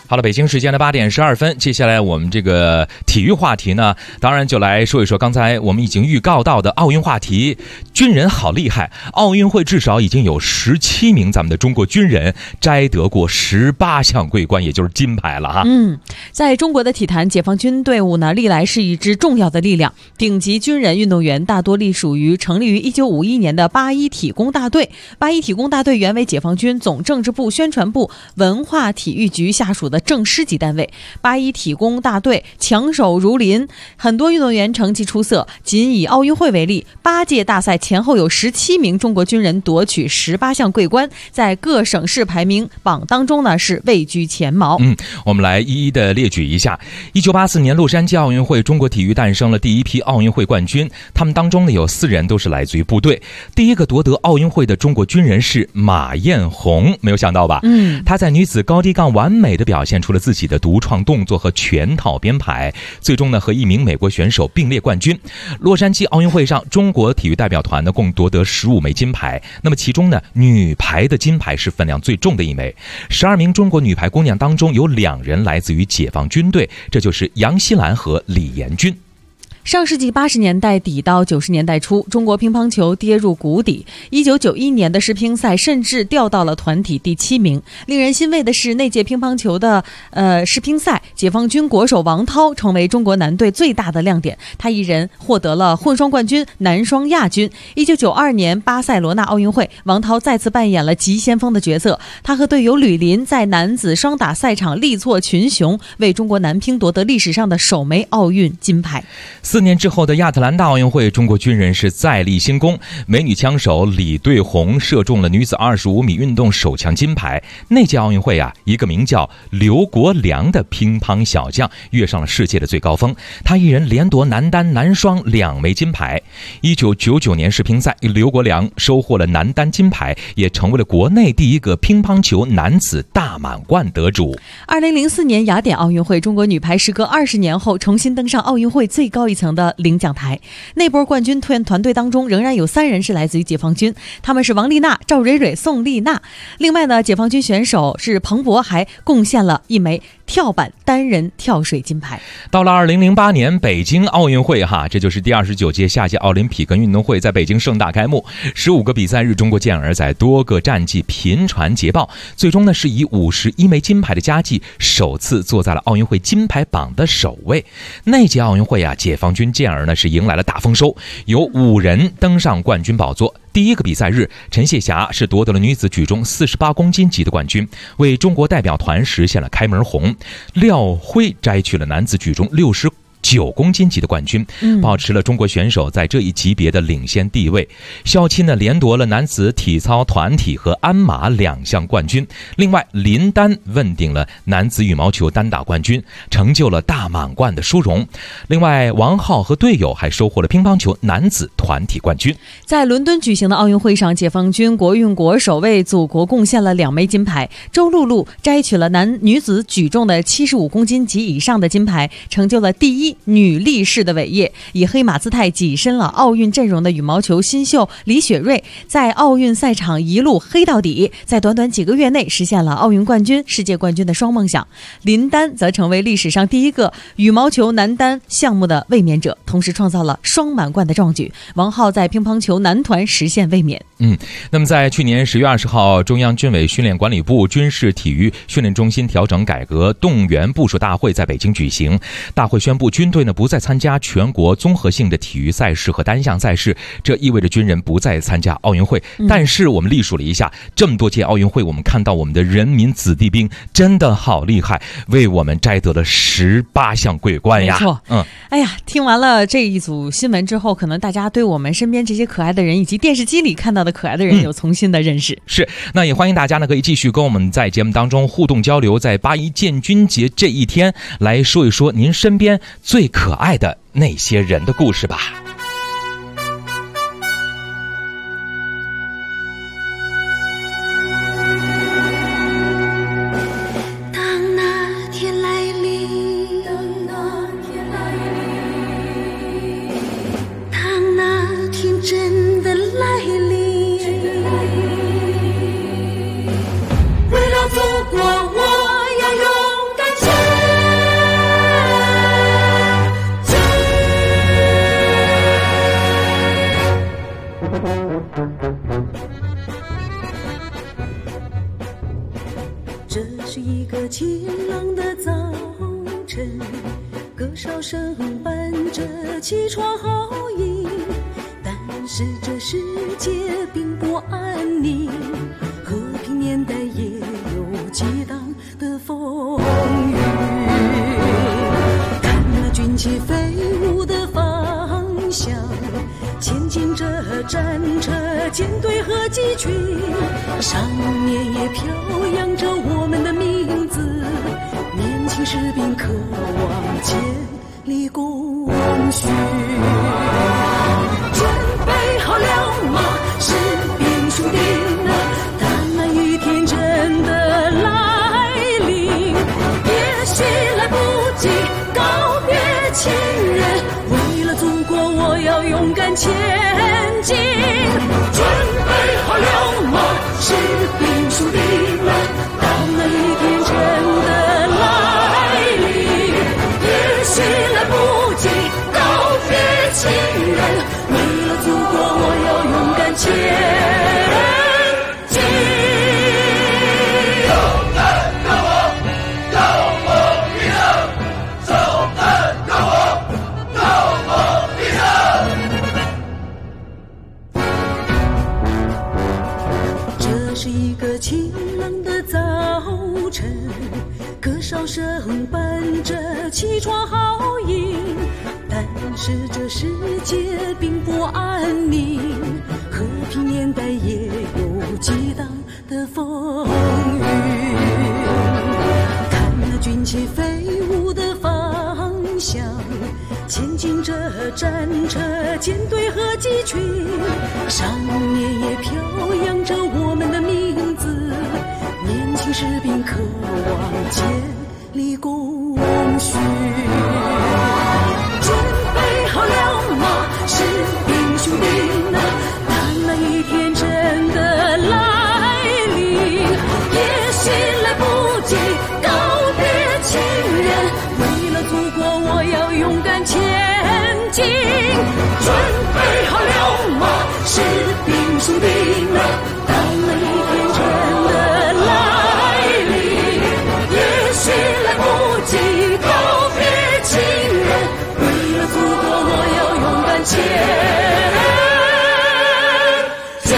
好了，北京时间的8点12分，接下来我们这个体育话题呢，当然就来说一说刚才我们已经预告到的奥运话题。军人好厉害，奥运会至少已经有17名咱们的中国军人摘得过18项桂冠，也就是金牌了哈。 在中国的体坛，解放军队伍呢历来是一支重要的力量，顶级军人运动员大多隶属于成立于1951年的8·1体工大队。8·1体工大队原为解放军总政治部、宣传部、文化体育局下属的正师级单位。8·1体工大队强手如林，很多运动员成绩出色。仅以奥运会为例，8届大赛前后有17名中国军人夺取18项桂冠，在各省市排名榜当中呢是位居前茅。 我们来一一的列举一下。1984年洛杉矶奥运会，中国体育诞生了第一批奥运会冠军，他们当中呢有4人都是来自于部队。第一个夺得奥运会的中国军人是马艳红，没有想到吧？她在女子高低杠完美的表现出了自己的独创动作和全套编排，最终呢和一名美国选手并列冠军。洛杉矶奥运会上，中国体育代表团呢共夺得15枚金牌，那么其中呢女排的金牌是分量最重的一枚。12名中国女排姑娘当中有2人来自于解放军队，这就是杨希兰和李延军。 上世纪80年代底到90年代初，中国乒乓球跌入谷底。1991年的世乒赛甚至掉到了团体第7名。令人欣慰的是，那届乒乓球的世乒赛，解放军国手王涛成为中国男队最大的亮点，他一人获得了混双冠军、男双亚军。1992年巴塞罗那奥运会，王涛再次扮演了急先锋的角色，他和队友吕林在男子双打赛场力挫群雄，为中国男乒夺得历史上的首枚奥运金牌。 4年之后的亚特兰大奥运会，中国军人是再立新功，美女枪手李对红射中了女子25米运动手枪金牌。那届奥运会啊，一个名叫刘国梁的乒乓小将跃上了世界的最高峰，他一人连夺男单、男双2枚金牌。1999年世乒赛，刘国梁收获了男单金牌，也成为了国内第一个乒乓球男子大满贯得主。 2004年雅典奥运会，中国女排时隔20年后重新登上奥运会最高一层的领奖台。那波冠军团队当中仍然有3人是来自于解放军，他们是王丽娜、赵蕊蕊、宋丽娜。另外呢，解放军选手是彭博还贡献了1枚跳板单人跳水金牌。 到了2008年北京奥运会这就是第29届夏季奥林匹克运动会在北京盛大开幕。15个比赛日，中国健儿在多个战绩频传捷报，最终呢是以51枚金牌的佳绩，首次坐在了奥运会金牌榜的首位。那届奥运会解放军健儿呢是迎来了大丰收，有5人登上冠军宝座。第一个比赛日，陈谢霞是夺得了女子举重48公斤级的冠军，为中国代表团实现了开门红。廖辉摘取了男子举重69公斤级的冠军，保持了中国选手在这一级别的领先地位。肖钦呢连夺了男子体操团体和鞍马2项冠军，另外林丹问鼎了男子羽毛球单打冠军，成就了大满贯的殊荣。另外王浩和队友还收获了乒乓球男子团体冠军。 在伦敦举行的奥运会上，解放军国运国手为祖国贡献了2枚金牌。周露露摘取了女子举重的75公斤级以上的金牌，成就了第1女力士的伟业。以黑马姿态跻身了奥运阵容的羽毛球新秀李雪芮，在奥运赛场一路黑到底，在短短几个月内实现了奥运冠军、世界冠军的双梦想。林丹则成为历史上第一个羽毛球男单项目的卫冕者，同时创造了双满贯的壮举。王浩在乒乓球男团实现卫冕。 那么在去年10月20号，中央军委训练管理部军事体育训练中心调整改革动员部署大会在北京举行。大会宣布，军队呢不再参加全国综合性的体育赛事和单项赛事，这意味着军人不再参加奥运会。但是我们历数了一下，这么多届奥运会，我们看到我们的人民子弟兵真的好厉害，为我们摘得了18项桂冠呀！ 没错，哎呀，听完了这一组新闻之后，可能大家对我们身边这些可爱的人以及电视机里看到的可爱的人有重新的认识。 是，那也欢迎大家呢可以继续跟我们在节目当中互动交流，在8·1建军节这一天来说一说您身边最可爱的那些人的故事吧。 当那天来临，当那天真的来临，为了祖国我要勇敢晴朗的早晨，歌哨声伴着起床号音，但是这世界并不安宁，和平年代也有激荡的风雨。看那军旗飞舞的方向，前进着战车、舰队和机群，上面也飘扬着我们的名字。年轻士兵渴望建立功勋，准备好了吗，士兵兄弟们？但那一天真的来临，也许来不及告别亲人，为了祖国我要勇敢前进。准备好了吗，士兵兄弟们？当那一天真的来临，也许来不及告别亲人，为了祖国我要勇敢前进。勇敢的我，让我一生；勇敢的我，让我一生。这是一个晴朗的早晨，歌哨声伴着起床号音，但是这世界并不安宁，和平年代也有激荡的风雨。看那军旗飞舞的方向，前进着战车、舰队和机群，上面也飘扬着我们的名字。年轻士兵渴望建立功勋，准备好了吗，士兵兄弟们？当那一天真的来临，也许来不及告别亲人，为了祖国我要勇敢前进。准备好了吗，士兵兄弟们？当那一天真的来临，也许来不及告别亲人，为了祖国我要勇敢前进。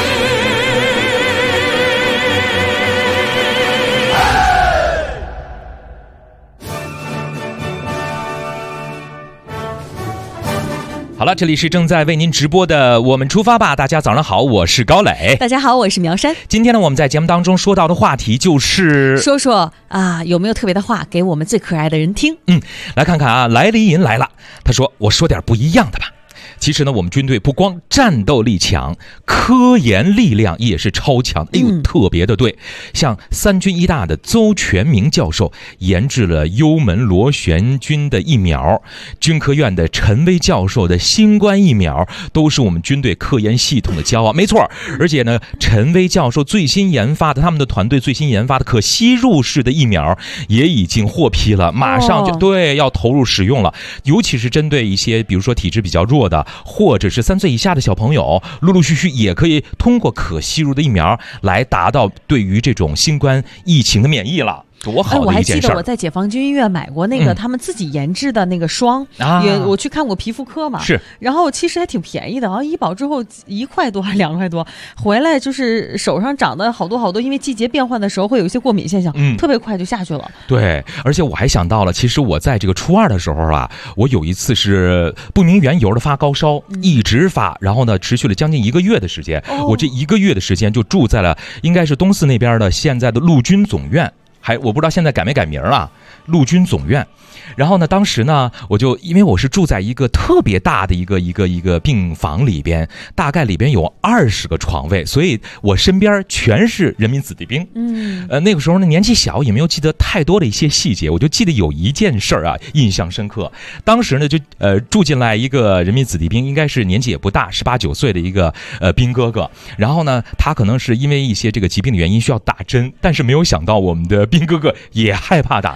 好了，这里是正在为您直播的我们出发吧，大家早上好，我是高磊。 大家好，我是苗山。 今天呢，我们在节目当中说到的话题就是说说啊，有没有特别的话给我们最可爱的人听？ 来看看啊，来了一人来了，他说我说点不一样的吧。其实呢，我们军队不光战斗力强，科研力量也是超强，特别的对。像3军医大的邹全明教授研制了幽门螺旋菌的疫苗，军科院的陈薇教授的新冠疫苗都是我们军队科研系统的骄傲。没错，而且呢，陈薇教授最新研发的，他们的团队最新研发的可吸入式的疫苗也已经获批了，马上就对要投入使用了。尤其是针对一些比如说体质比较弱的，或者是3岁以下的小朋友，陆陆续续也可以通过可吸入的疫苗来达到对于这种新冠疫情的免疫了。多好的一件事！ 我还记得我在解放军医院买过那个他们自己研制的那个霜，也我去看过皮肤科嘛， 是， 然后其实还挺便宜的啊，医保之后1块多还2块多，回来就是手上长的好多，因为季节变换的时候会有一些过敏现象，特别快就下去了。 对，而且我还想到了，其实我在这个初2的时候啊，我有一次是不明缘由的发高烧，一直发，然后呢持续了将近1个月的时间，我这1个月的时间就住在了应该是东四那边的现在的陆军总院。我不知道现在改没改名了，陆军总院。然后呢，当时呢，我就因为我是住在一个特别大的一个病房里边，大概里边有20个床位，所以我身边全是人民子弟兵。那个时候呢，年纪小，也没有记得太多的一些细节，我就记得有一件事啊，印象深刻。当时呢，就住进来一个人民子弟兵，应该是年纪也不大，18、19岁的一个兵哥哥。然后呢，他可能是因为一些这个疾病的原因需要打针，但是没有想到我们的兵哥哥也害怕打针。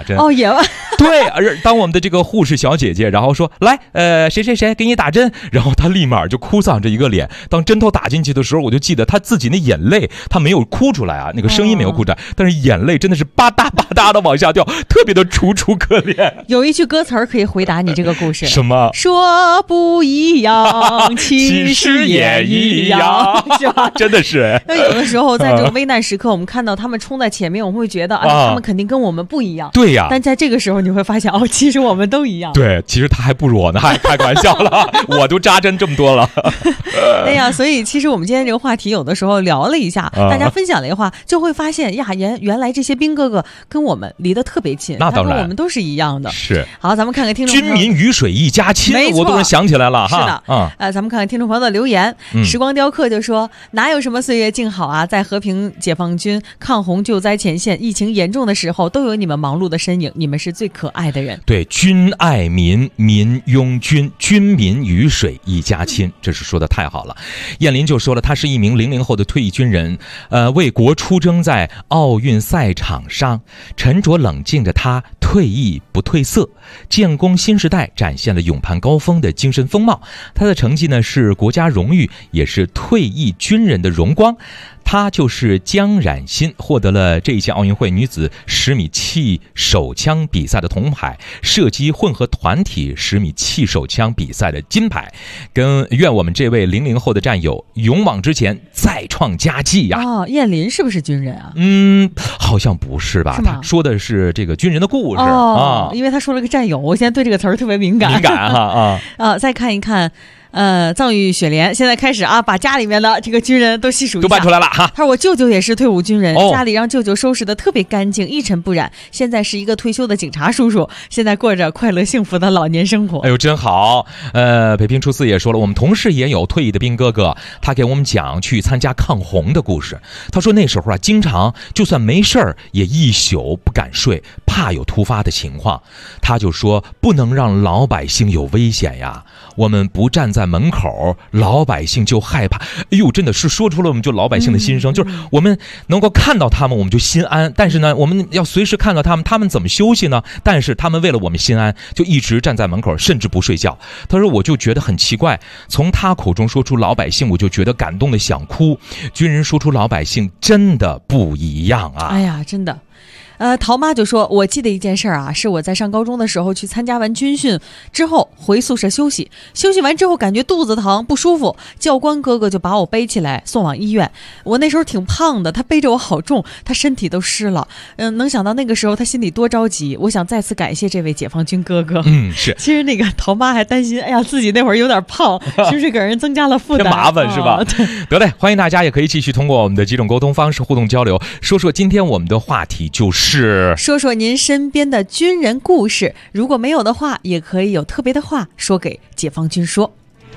血吧。 对，而当我们的这个护士小姐姐，然后说来，谁谁谁给你打针，然后她立马就哭丧着一个脸。当针头打进去的时候，我就记得她自己那眼泪，她没有哭出来啊，那个声音没有哭出来，但是眼泪真的是吧嗒吧嗒的往下掉，特别的楚楚可怜。 有一句歌词儿可以回答你这个故事， 什么？ 说不一样，其实也一样，是吧？ 真的是。 那有的时候在这个危难时刻，我们看到他们冲在前面，我们会觉得他们肯定跟我们不一样。 对呀。 但在这个时候，你会发现其实我们都一样。 对，其实他还不如我呢，还开玩笑了，我都扎针这么多了。 哎呀，所以其实我们今天这个话题，有的时候聊了一下，大家分享了一话，就会发现呀，原来这些兵哥哥跟我们离得特别近， 那当然， 我们都是一样的。 是。 好，咱们看看听众朋友。 军民鱼水一家亲，我都能想起来了哈。 是的，咱们看看听众朋友的留言。时光雕刻就说，哪有什么岁月静好啊，在和平解放军抗洪救灾前线，疫情严重的时候，都有你们忙碌的身影，你们是最可爱的人。 对，军爱民，民拥军，军民鱼水一家亲，这是说的太好了。燕林就说了，他是一名00后的退役军人，为国出征在奥运赛场上，沉着冷静的他退役不褪色，建功新时代展现了勇攀高峰的精神风貌。他的成绩呢是国家荣誉，也是退役军人的荣光。他就是江冉欣，获得了这一届奥运会女子10米气手枪比赛的铜牌，射击混合团体10米气手枪比赛的金牌。愿我们这位00后的战友勇往直前，再创佳绩呀！ 燕林是不是军人啊？ 好像不是吧？ 是吗？ 他说的是这个军人的故事因为他说了个战友，我现在对这个词儿特别敏感。再看一看。藏玉雪莲现在开始把家里面的这个军人都细数一下， 都搬出来了哈。 他说我舅舅也是退伍军人，家里让舅舅收拾的特别干净，一尘不染。现在是一个退休的警察叔叔，现在过着快乐幸福的老年生活。 哎呦，真好。北平初四也说了，我们同事也有退役的兵哥哥，他给我们讲去参加抗洪的故事。他说那时候经常就算没事儿也一宿不敢睡，怕有突发的情况。他就说不能让老百姓有危险呀，我们不站在门口，老百姓就害怕。哎呦，真的是说出了我们就老百姓的心声，就是我们能够看到他们，我们就心安。但是呢，我们要随时看到他们，他们怎么休息呢？但是他们为了我们心安，就一直站在门口，甚至不睡觉。他说，我就觉得很奇怪，从他口中说出老百姓，我就觉得感动的想哭。军人说出老百姓，真的不一样啊！ 哎呀，真的。陶妈就说，我记得一件事啊，是我在上高中的时候去参加完军训之后回宿舍休息完之后感觉肚子疼不舒服，教官哥哥就把我背起来送往医院。我那时候挺胖的，他背着我好重，他身体都湿了。能想到那个时候他心里多着急。我想再次感谢这位解放军哥哥。 是。 其实那个陶妈还担心，哎呀，自己那会儿有点胖，是不是给人增加了负担？ 麻烦是吧？得嘞，欢迎大家也可以继续通过我们的几种沟通方式互动交流，说说今天我们的话题就是说说您身边的军人故事，如果没有的话，也可以有特别的话说给解放军说。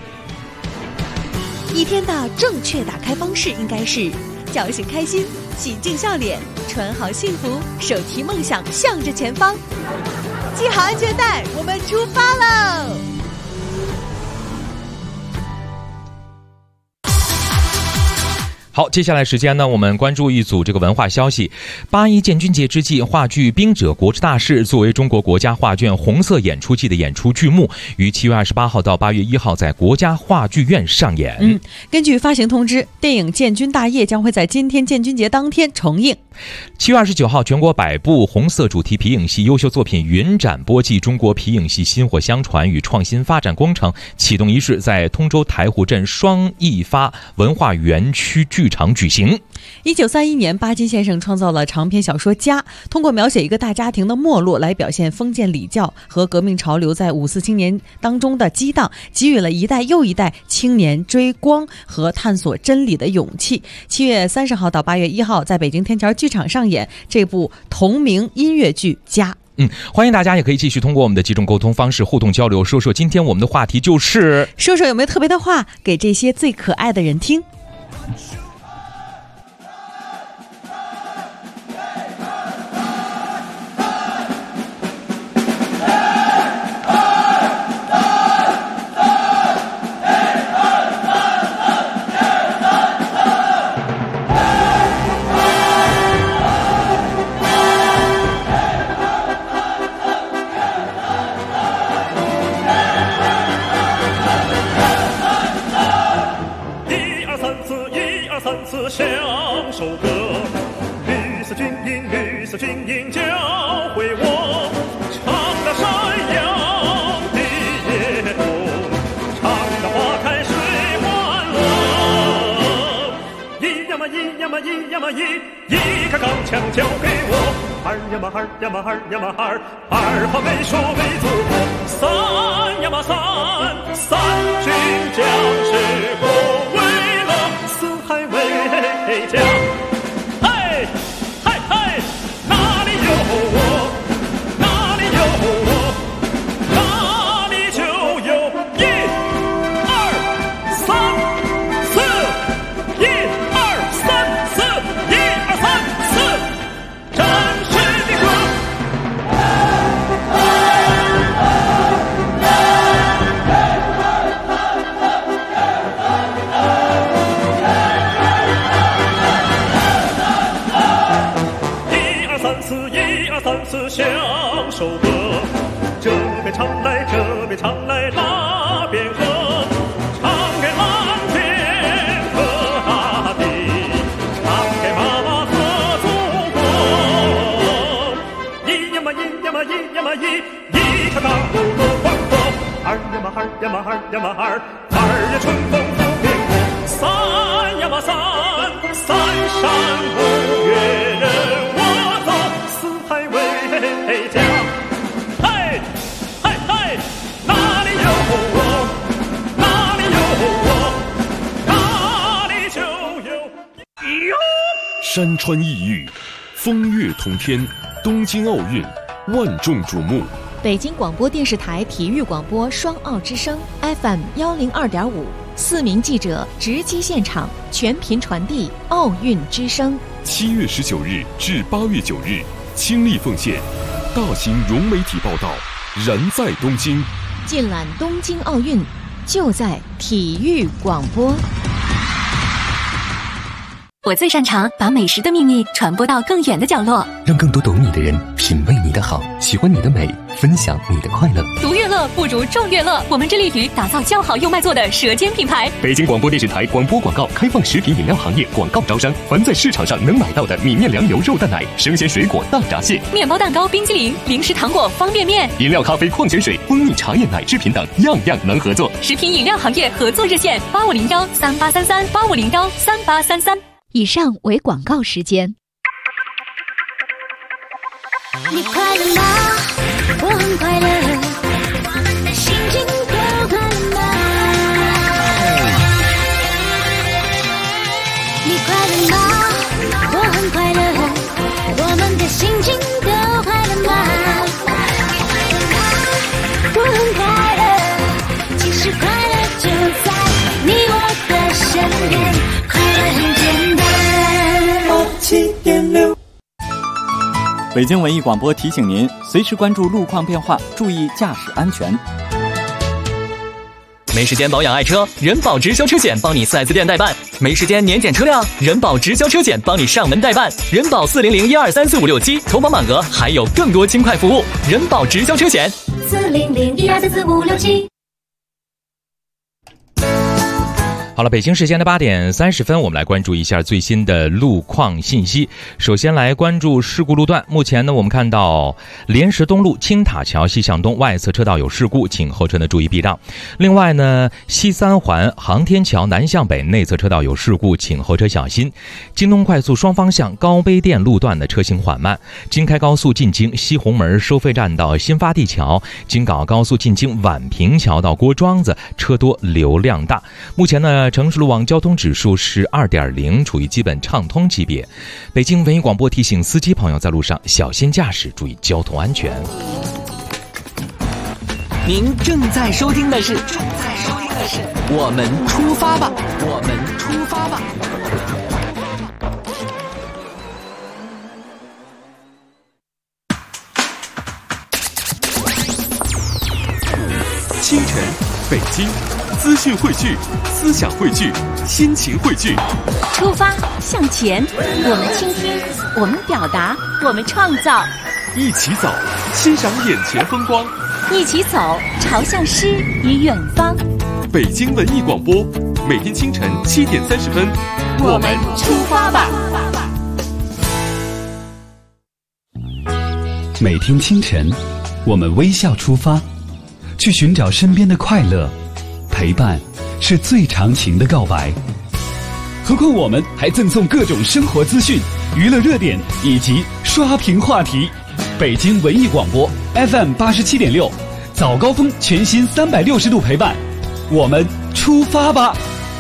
一天的正确打开方式应该是叫醒开心，洗净笑脸，穿好幸福，手提梦想向着前方，系好安全带，我们出发喽！ 好，接下来时间呢，我们关注一组这个文化消息。81建军节之际，话剧《兵者，国之大事》作为中国国家话剧院红色演出季的演出剧目，于7月28号到8月1号在国家话剧院上演。 根据发行通知，电影《建军大业》将会在今天建军节当天重映。 7月29号，全国100部红色主题皮影戏优秀作品云展播暨中国皮影戏薪火相传与创新发展工程启动仪式在通州台湖镇双益发文化园区剧场举行。 1931年，巴金先生创造了长篇小说《家》，通过描写一个大家庭的没落来表现封建礼教和革命潮流在5·4青年当中的激荡，给予了一代又一代青年追光和探索真理的勇气。7月30号到8月1号在北京天桥剧场上演这部同名音乐剧《家》。 欢迎大家也可以继续通过我们的几种沟通方式互动交流，说说今天我们的话题就是说说有没有特别的话给这些最可爱的人听。 一个钢枪交给我，二呀嘛二呀嘛二呀嘛二，二炮为说为祖国，三呀嘛三，三军将士不为乐，四海为家，嘿，嘿嘿，哪里有我，哪里有我，哪里就有1、2、3、4，1、2、3、4，1、2、3、4，战士的歌。1、2、3、4，相守歌，这边唱来，这边唱来，那边和，唱给蓝天和大地，唱给妈妈和祖国。一呀嘛一呀嘛一呀嘛一条大路多宽阔，二呀嘛二呀嘛二呀嘛二呀春风拂面过，三呀嘛三，三山五岳人。家，嘿，嘿嘿，哪里有我，哪里有我，哪里就有。 山川异域，风月同天，东京奥运万众瞩目。 北京广播电视台体育广播双奥之声 FM 102.5，4名记者直击现场，全频传递奥运之声。 7月19日至8月9日，倾力奉献。大型融媒体报道，燃在东京， 尽览东京奥运，就在体育广播。 我最擅长把美食的秘密传播到更远的角落， 让更多懂你的人品味你的好，喜欢你的美，分享你的快乐。 独乐乐不如众乐乐，我们致力于打造较好又卖座的舌尖品牌。 北京广播电视台广播广告开放食品饮料行业广告招商，凡在市场上能买到的米面粮油肉蛋奶、生鲜水果大闸蟹、 面包蛋糕、冰激凌、零食糖果、方便面、 饮料、咖啡、矿泉水、蜂蜜茶叶、奶制品等，样样能合作。 食品饮料行业合作热线8501383385013833。 以上为广告时间。 你快乐吗？我很快乐，我们的心情都快乐吗？你快乐吗？我很快乐，我们的心情都快乐吗？我很快乐，其实快乐就在你我的身边，快乐很简单。7.6 北京文艺广播提醒您，随时关注路况变化，注意驾驶安全。 没时间保养爱车，人保直销车险帮你4S店代办；没时间年检车辆，人保直销车险帮你上门代办。人保400-1234567，投保满额还有更多轻快服务。人保直销车险 400-1234567。 好了，北京时间的8点30分，我们来关注一下最新的路况信息。首先来关注事故路段，目前呢，我们看到莲石东路青塔桥西向东外侧车道有事故，请后车呢注意避让。另外呢，西三环航天桥南向北内侧车道有事故，请后车小心。京东快速双方向高碑店路段的车行缓慢。京开高速进京西红门收费站到新发地桥，京港高速进京宛平桥到郭庄子车多流量大。目前呢，城市路网交通指数是2.0，处于基本畅通级别。北京文艺广播提醒司机朋友在路上小心驾驶，注意交通安全。 您正在收听的是我们出发吧，我们出发吧。 清晨，北京，资讯汇聚，思想汇聚，心情汇聚。 出发向前，我们倾听，我们表达，我们创造。 一起走，欣赏眼前风光。 一起走，朝向诗与远方。 北京文艺广播，每天清晨7点30分， 我们出发吧。 每天清晨，我们微笑出发，去寻找身边的快乐。陪伴是最长情的告白。 何况我们还赠送各种生活资讯、娱乐热点以及刷屏话题。北京文艺广播 FM 87.6，早高峰全新360度陪伴，我们出发吧！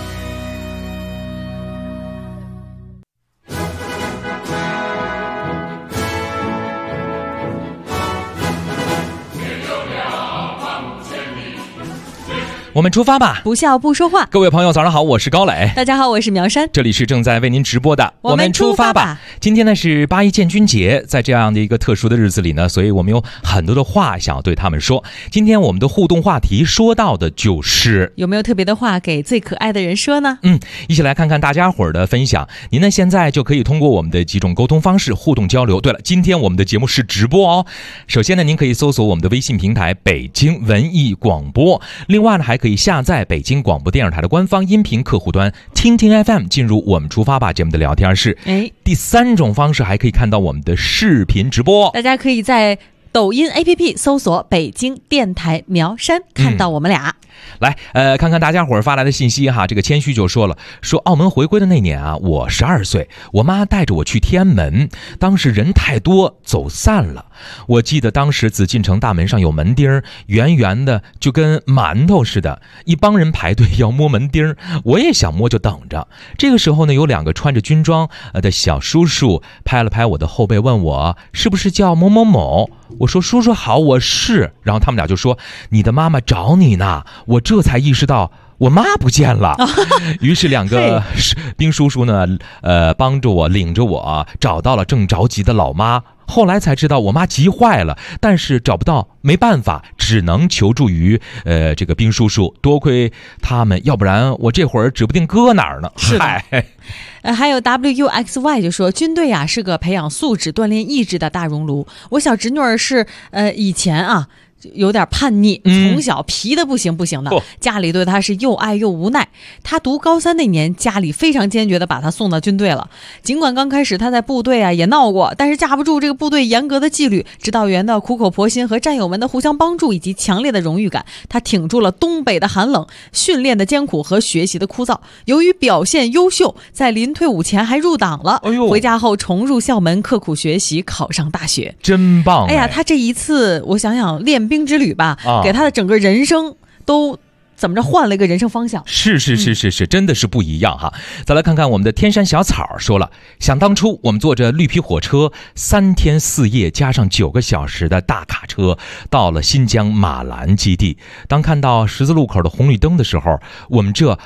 我们出发吧， 不笑不说话。 各位朋友早上好，我是高磊。 大家好，我是苗山。 这里是正在为您直播的我们出发吧。 今天呢是8一建军节，在这样的一个特殊的日子里呢，所以我们有很多的话想要对他们说。今天我们的互动话题说到的就是有没有特别的话给最可爱的人说呢？ 一起来看看大家伙儿的分享。您呢现在就可以通过我们的几种沟通方式互动交流。对了，今天我们的节目是直播哦。首先呢，您可以搜索我们的微信平台北京文艺广播，另外呢还可以下载北京广播电视台的官方音频客户端听听 FM， 进入我们出发吧节目的聊天室。第三种方式还可以看到我们的视频直播， 大家可以在抖音 APP 搜索北京电台苗山，看到我们俩。 来，看看大家伙儿发来的信息哈。这个谦虚就说了，说澳门回归的那年啊，我12岁，我妈带着我去天安门，当时人太多，走散了。我记得当时紫禁城大门上有门钉，圆圆的，就跟馒头似的，一帮人排队要摸门钉，我也想摸，就等着。这个时候呢，有2个穿着军装的小叔叔拍了拍我的后背，问我是不是叫某某某。我说叔叔好，我是。然后他们俩就说你的妈妈找你呢。我这才意识到我妈不见了。于是2个兵叔叔呢，帮着我领着我找到了正着急的老妈。后来才知道我妈急坏了，但是找不到，没办法，只能求助于这个兵叔叔。多亏他们，要不然我这会儿指不定搁哪儿呢。 是的。还有 WUXY 就说，军队啊是个培养素质、锻炼意志的大熔炉。我小侄女儿是以前啊有点叛逆，从小皮的不行的，家里对他是又爱又无奈。他读高3那年，家里非常坚决的把他送到军队了。尽管刚开始他在部队啊也闹过，但是架不住这个部队严格的纪律、指导员的苦口婆心和战友们的互相帮助以及强烈的荣誉感，他挺住了东北的寒冷、训练的艰苦和学习的枯燥。由于表现优秀，在临退伍前还入党了。回家后重入校门，刻苦学习，考上大学， 真棒。 哎呀，他这一次我想想练兵之旅吧，给他的整个人生都怎么着换了一个人生方向。 是，真的是不一样哈。再来看看我们的天山小草说了，想当初我们坐着绿皮火车3天4夜加上9个小时的大卡车到了新疆马兰基地，当看到十字路口的红绿灯的时候，我们这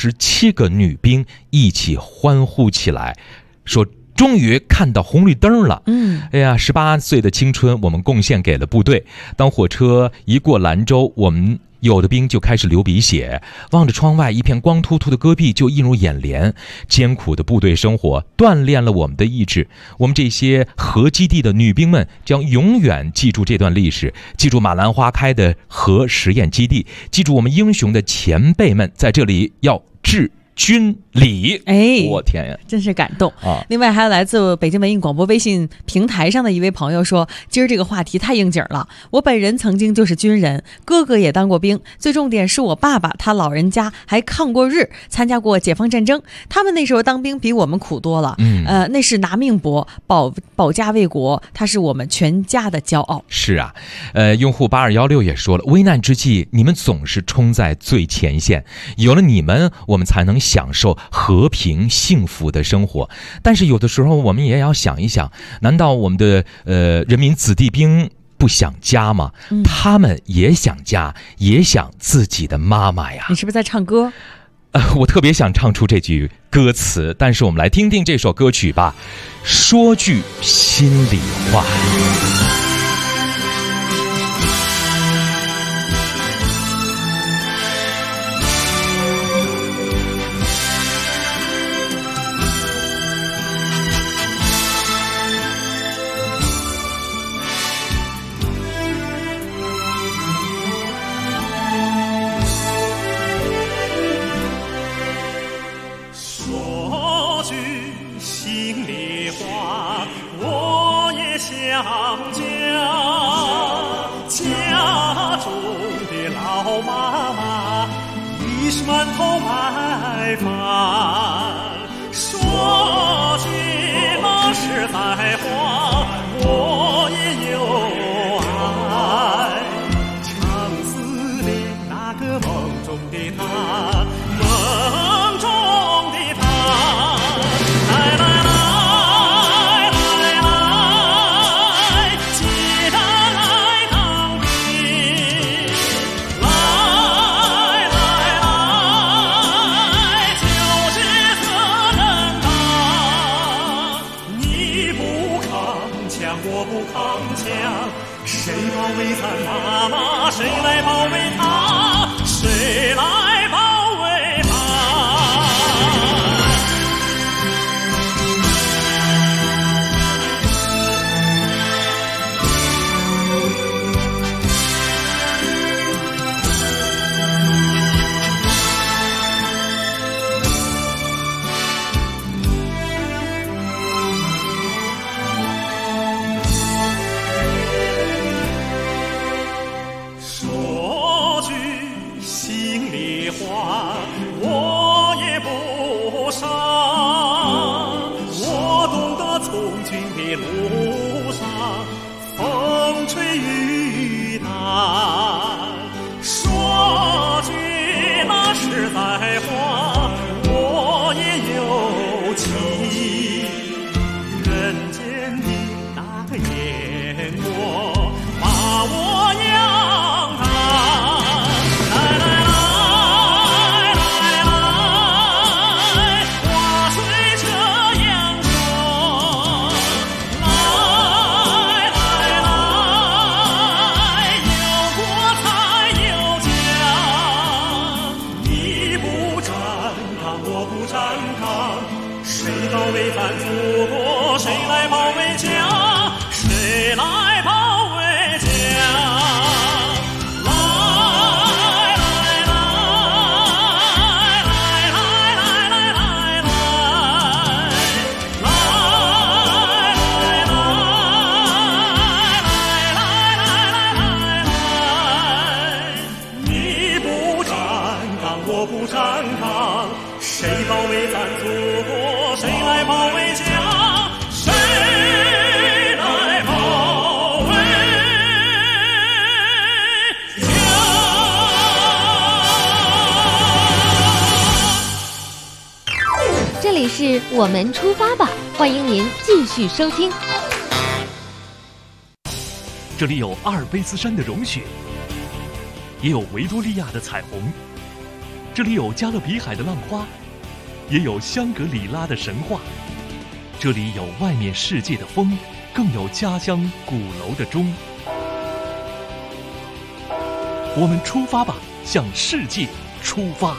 27个女兵一起欢呼起来，说终于看到红绿灯了。哎呀，18岁的青春我们贡献给了部队。当火车一过兰州，我们有的兵就开始流鼻血，望着窗外一片光秃秃的戈壁就映入眼帘。艰苦的部队生活锻炼了我们的意志。我们这些核基地的女兵们将永远记住这段历史，记住马兰花开的核实验基地，记住我们英雄的前辈们在这里要致军礼。我天呀， 真是感动啊！另外还有来自北京文艺广播微信平台上的一位朋友说，今儿这个话题太应景了。我本人曾经就是军人，哥哥也当过兵，最重点是我爸爸他老人家还抗过日，参加过解放战争。他们那时候当兵比我们苦多了，那是拿命搏，保家卫国，他是我们全家的骄傲。 是啊，用户8216也说了，危难之际你们总是冲在最前线，有了你们我们才能享受和平幸福的生活。但是有的时候我们也要想一想，难道我们的人民子弟兵不想家吗？他们也想家，也想自己的妈妈呀。 你是不是在唱歌？ 我特别想唱出这句歌词，但是我们来听听这首歌曲吧。说句心里话。 馒头白饭， 说句那实在话，我也有爱。强思念那个梦中的他，梦中的他。来来来来来，既然爱当兵，来来来，就是责任大。你不扛枪，我不扛枪，谁保卫咱妈妈？谁来保卫她？谁来保卫她？说句心里话，我也不傻，我懂得从军的路上风吹雨打。说句那实在话，我也有情，人间的那个眼窝把我养大。来来来来来，话虽这样说，来来来，有国才有家。你不站抗，我不站抗，谁保卫咱祖国？谁来保卫家？谁来保卫家？你不站抗，我不站抗，谁保卫咱祖国？谁来保卫家？谁来保卫家？ 这里是我们出发吧，欢迎您继续收听。 这里有阿尔卑斯山的融雪，也有维多利亚的彩虹，这里有加勒比海的浪花，也有香格里拉的神话。这里有外面世界的风，更有家乡鼓楼的钟。我们出发吧，向世界出发。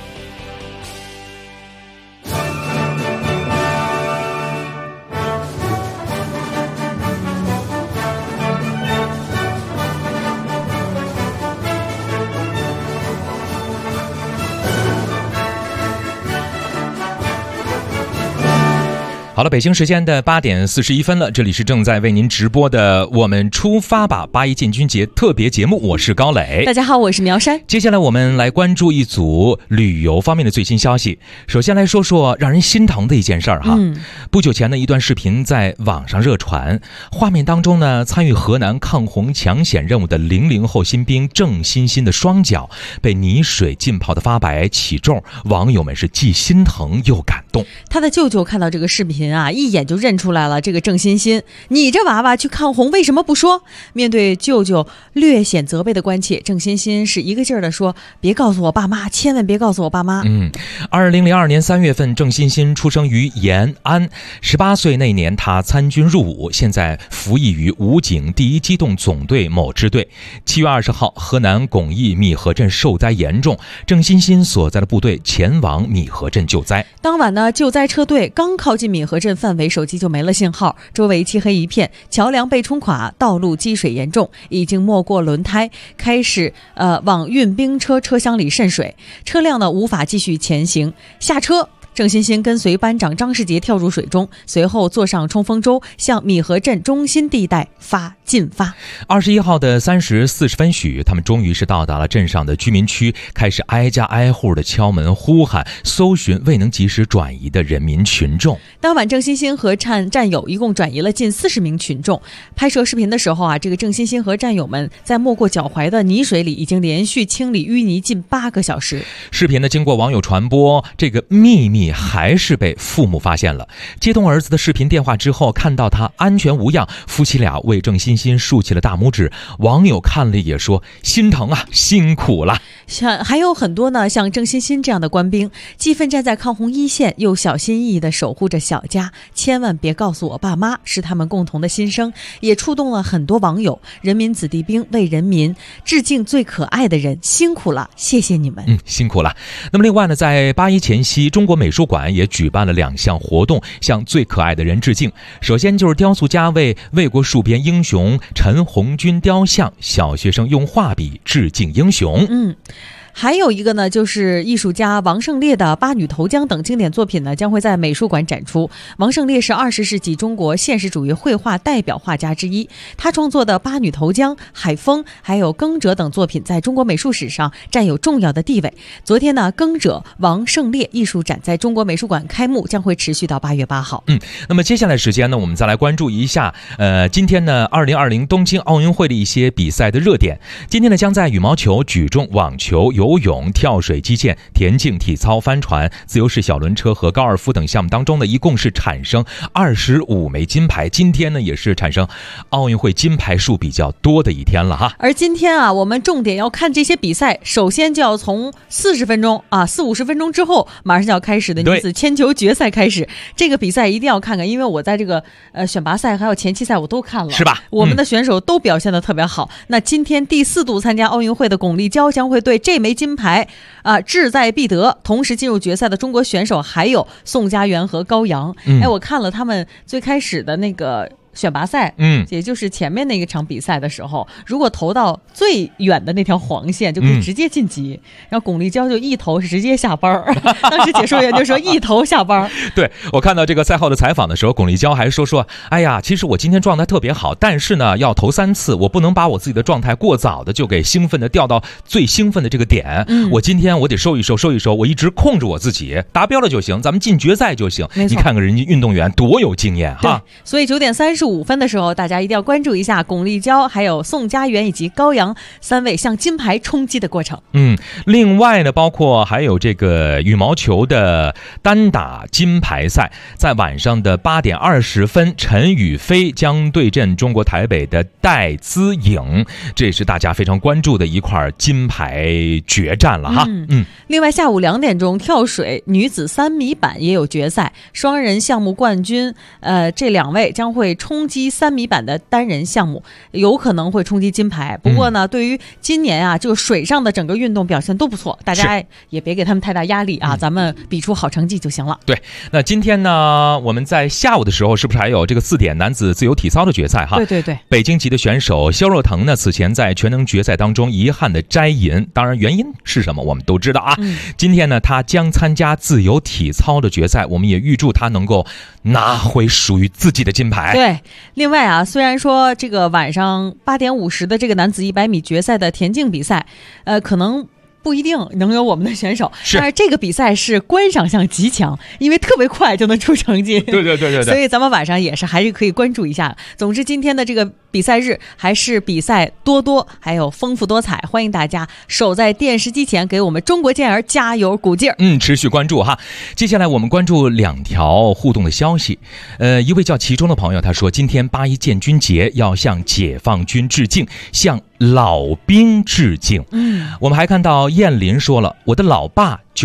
好了，北京时间的8点41分了，这里是正在为您直播的我们出发吧八一建军节特别节目，我是高磊。 大家好，我是苗山。 接下来我们来关注一组旅游方面的最新消息。首先来说说让人心疼的一件事儿哈。不久前的一段视频在网上热传，画面当中呢，参与河南抗洪抢险任务的00后新兵郑欣欣的双脚被泥水浸泡的发白起皱，网友们是既心疼又感动。 他的舅舅看到这个视频啊，一眼就认出来了这个郑欣欣，你这娃娃去抗洪为什么不说？面对舅舅略显责备的关切，郑欣欣是一个劲儿的说，别告诉我爸妈，千万别告诉我爸妈。 2002年3月份，郑欣欣出生于延安，18岁那年他参军入伍，现在服役于武警第1机动总队某支队。7月20号，河南巩义米河镇受灾严重，郑欣欣所在的部队前往米河镇救灾。 当晚呢，救灾车队刚靠近米河河镇范围手机就没了信号，周围漆黑一片，桥梁被冲垮，道路积水严重，已经没过轮胎，开始往运兵车车厢里渗水，车辆呢无法继续前行，下车。郑欣欣跟随班长张世杰跳入水中，随后坐上冲锋舟，向米河镇中心地带进发。 21号的3时40分许，他们终于是到达了镇上的居民区，开始挨家挨户的敲门呼喊，搜寻未能及时转移的人民群众。 当晚，郑欣欣和战友一共转移了近40名群众。拍摄视频的时候啊，这个郑欣欣和战友们在没过脚踝的泥水里已经连续清理淤泥近8个小时。 视频呢经过网友传播，这个秘密还是被父母发现了。接通儿子的视频电话之后，看到他安全无恙，夫妻俩为郑欣欣竖起了大拇指。网友看了也说心疼啊，辛苦了。 还有很多呢，像郑欣欣这样的官兵，既奋战在抗洪一线，又小心翼翼地守护着小家。千万别告诉我爸妈，是他们共同的心声，也触动了很多网友。人民子弟兵为人民致敬最可爱的人，辛苦了，谢谢你们。 辛苦了。那么另外呢，在8·1前夕，中国美术馆也举办了2项活动，向最可爱的人致敬。首先就是雕塑家为为国戍边英雄陈红军雕像，小学生用画笔致敬英雄。 还有一个呢，就是艺术家王胜烈的《八女投江》等经典作品呢，将会在美术馆展出。王胜烈是20世纪中国现实主义绘画代表画家之一，他创作的《八女投江》、《海风》还有《耕者》等作品，在中国美术史上占有重要的地位。昨天呢，《耕者》王胜烈艺术展在中国美术馆开幕，将会持续到8月8号。 那么接下来时间呢，我们再来关注一下，今天呢，2020东京奥运会的一些比赛的热点。今天呢，将在羽毛球、举重、网球、游泳、跳水、击剑、田径、体操、帆船、自由式小轮车和高尔夫等项目当中呢，一共是产生25枚金牌。今天呢，也是产生奥运会金牌数比较多的一天了哈。 而今天啊，我们重点要看这些比赛，首先就要从40分钟啊，40-50分钟之后马上就要开始的女子铅球决赛开始。这个比赛一定要看看，因为我在这个选拔赛还有前期赛我都看了， 是吧？ 我们的选手都表现得特别好。那今天第4度参加奥运会的巩立姣将会对这枚金牌志在必得。同时进入决赛的中国选手还有宋家媛和高阳。我看了他们最开始的那个选拔赛，也就是前面那个场比赛的时候，如果投到最远的那条黄线就可以直接晋级，然后巩立姣就一投是直接下班当时解说员就说一投下班。 对，我看到这个赛后的采访的时候，巩立姣还说哎呀，其实我今天状态特别好，但是呢要投3次，我不能把我自己的状态过早的就给兴奋的掉到最兴奋的这个点。我今天我得收一收，我一直控制我自己，达标了就行，咱们进决赛就行。你看看人家运动员多有经验哈。 所以9点35分的时候，大家一定要关注一下巩立姣还有宋家媛以及高阳3位向金牌冲击的过程。 另外呢，包括还有这个羽毛球的单打金牌赛，在晚上的8点20分，陈雨菲将对阵中国台北的戴资颖，这也是大家非常关注的一块金牌决战了哈。 另外下午2点钟，跳水女子3米板也有决赛，双人项目冠军这2位将会冲击3米板的单人项目，有可能会冲击金牌。不过呢，对于今年啊，就水上的整个运动表现都不错，大家也别给他们太大压力啊，咱们比出好成绩就行了。 对，那今天呢，我们在下午的时候是不是还有这个4点男子自由体操的决赛哈？ 对， 北京籍的选手肖若腾呢，此前在全能决赛当中遗憾的摘银，当然原因是什么我们都知道啊。今天呢，他将参加自由体操的决赛，我们也预祝他能够拿回属于自己的金牌。 对，另外啊，虽然说这个晚上8点50的这个男子100米决赛的田径比赛，可能不一定能有我们的选手，但是这个比赛是观赏性极强，因为特别快就能出成绩。 对， 所以咱们晚上也是还是可以关注一下。总之今天的这个比赛日还是比赛多还有丰富多彩，欢迎大家守在电视机前给我们中国健儿加油鼓劲儿。 持续关注哈。接下来我们关注2条互动的消息。一位叫其中的朋友他说，今天8·1建军节要向解放军致敬，向老兵致敬。我们还看到燕林说了，我的老爸就是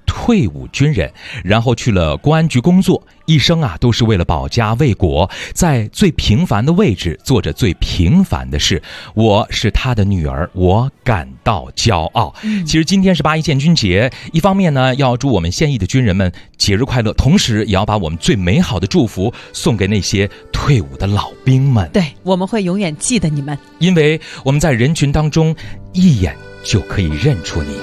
退伍军人，然后去了公安局工作，一生啊都是为了保家卫国，在最平凡的位置做着最平凡的事。我是他的女儿，我感到骄傲。其实今天是8一建军节，一方面呢要祝我们现役的军人们节日快乐，同时也要把我们最美好的祝福送给那些退伍的老兵们。 对，我们会永远记得你们， 因为我们在人群当中一眼就可以认出你。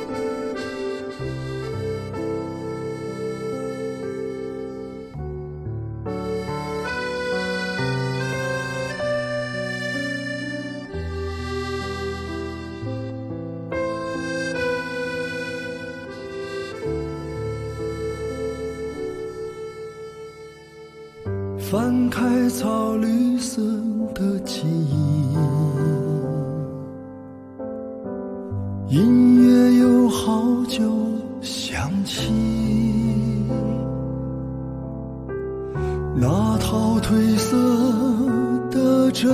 翻开草绿色的记忆，音乐又好久响起，那套褪色的真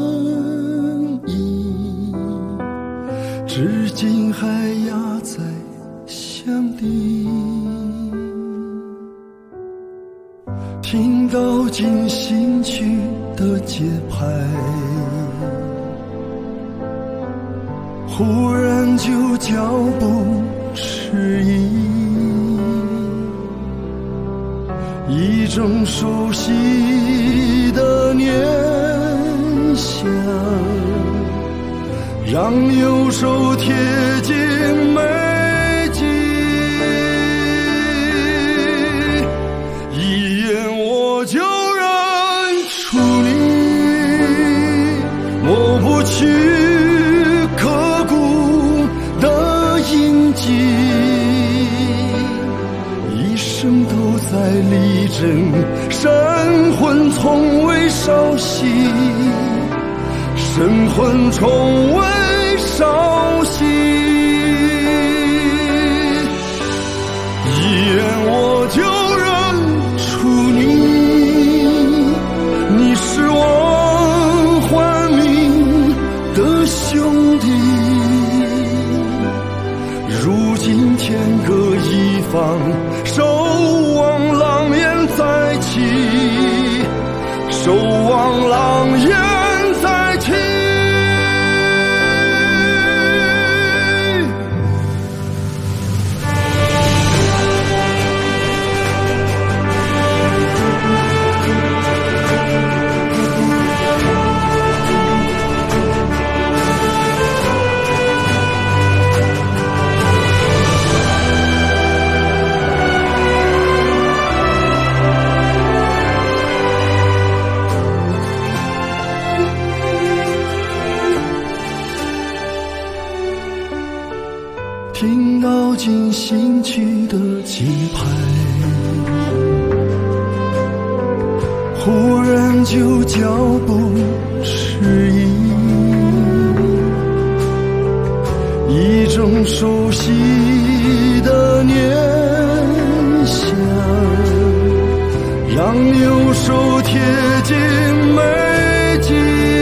意，至今还压在箱底。听到进行曲的节拍，忽然就脚步迟疑，一种熟悉的念想，让右手贴近眉际，一眼我就认出你，抹不去刻骨的印记，一生都在力争，神魂从未稍息，神魂从未稍息，一眼我就认出你，你是我还命的兄弟，如今天各一方，守望狼烟再起，守望狼烟再起。听到进行曲的节拍，忽然就脚步迟疑，一种熟悉的念想，让右手贴近眉际，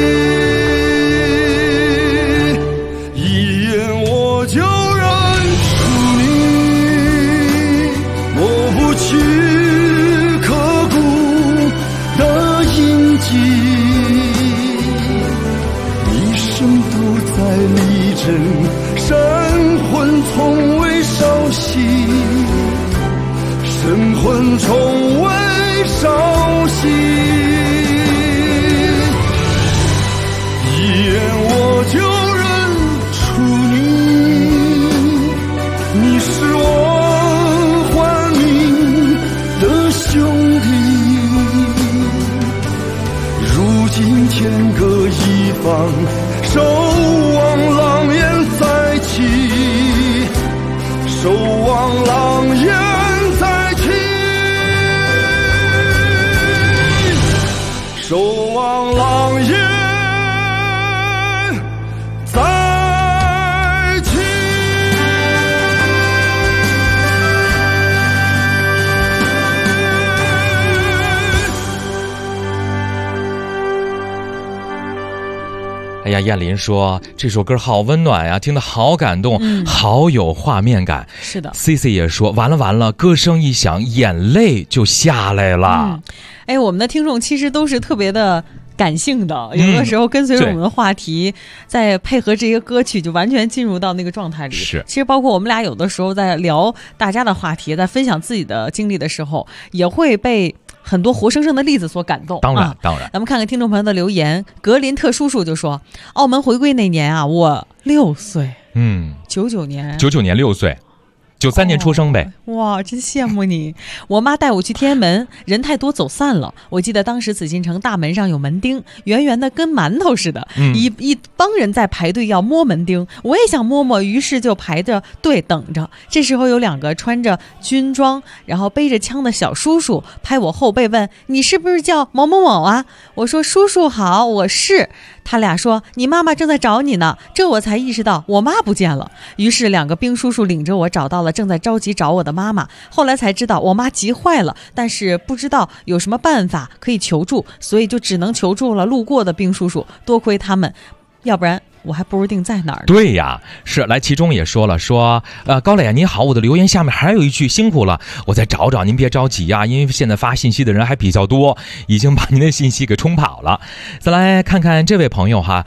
一眼我就去刻骨的印记，一生都在力争，神魂从未稍息，神魂从未稍息，一眼我就认出你，你是我兄弟，如今天各一方，守望狼烟再起，守望狼烟再起，守望狼烟再起。 哎呀，燕林说这首歌好温暖呀，听得好感动，好有画面感。 是的 ，CC 也说完了，歌声一响，眼泪就下来了。 哎，我们的听众其实都是特别的感性的，有的时候跟随着我们的话题，再配合这些歌曲，就完全进入到那个状态里。 是， 其实包括我们俩有的时候在聊大家的话题，在分享自己的经历的时候，也会被很多活生生的例子所感动。 当然。 咱们看看听众朋友的留言，格林特叔叔就说，澳门回归那年啊，我6岁。99年 6岁。93年出生呗。 哇，真羡慕你！我妈带我去天安门，人太多走散了。我记得当时紫禁城大门上有门钉，圆圆的跟馒头似的，一帮人在排队要摸门钉，我也想摸，于是就排着队等着。这时候有2个穿着军装然后背着枪的小叔叔拍我后背问，你是不是叫某某某啊？我说叔叔好，我是。他俩说你妈妈正在找你呢，这我才意识到我妈不见了。于是2个兵叔叔领着我找到了正在着急找我的妈妈，后来才知道我妈急坏了，但是不知道有什么办法可以求助，所以就只能求助了路过的兵叔叔，多亏他们，要不然我还不如定在哪儿呢。 对呀，是来其中也说了，高磊你好，我的留言下面还有一句辛苦了，我再找找，您别着急呀，因为现在发信息的人还比较多，已经把您的信息给冲跑了。再来看看这位朋友哈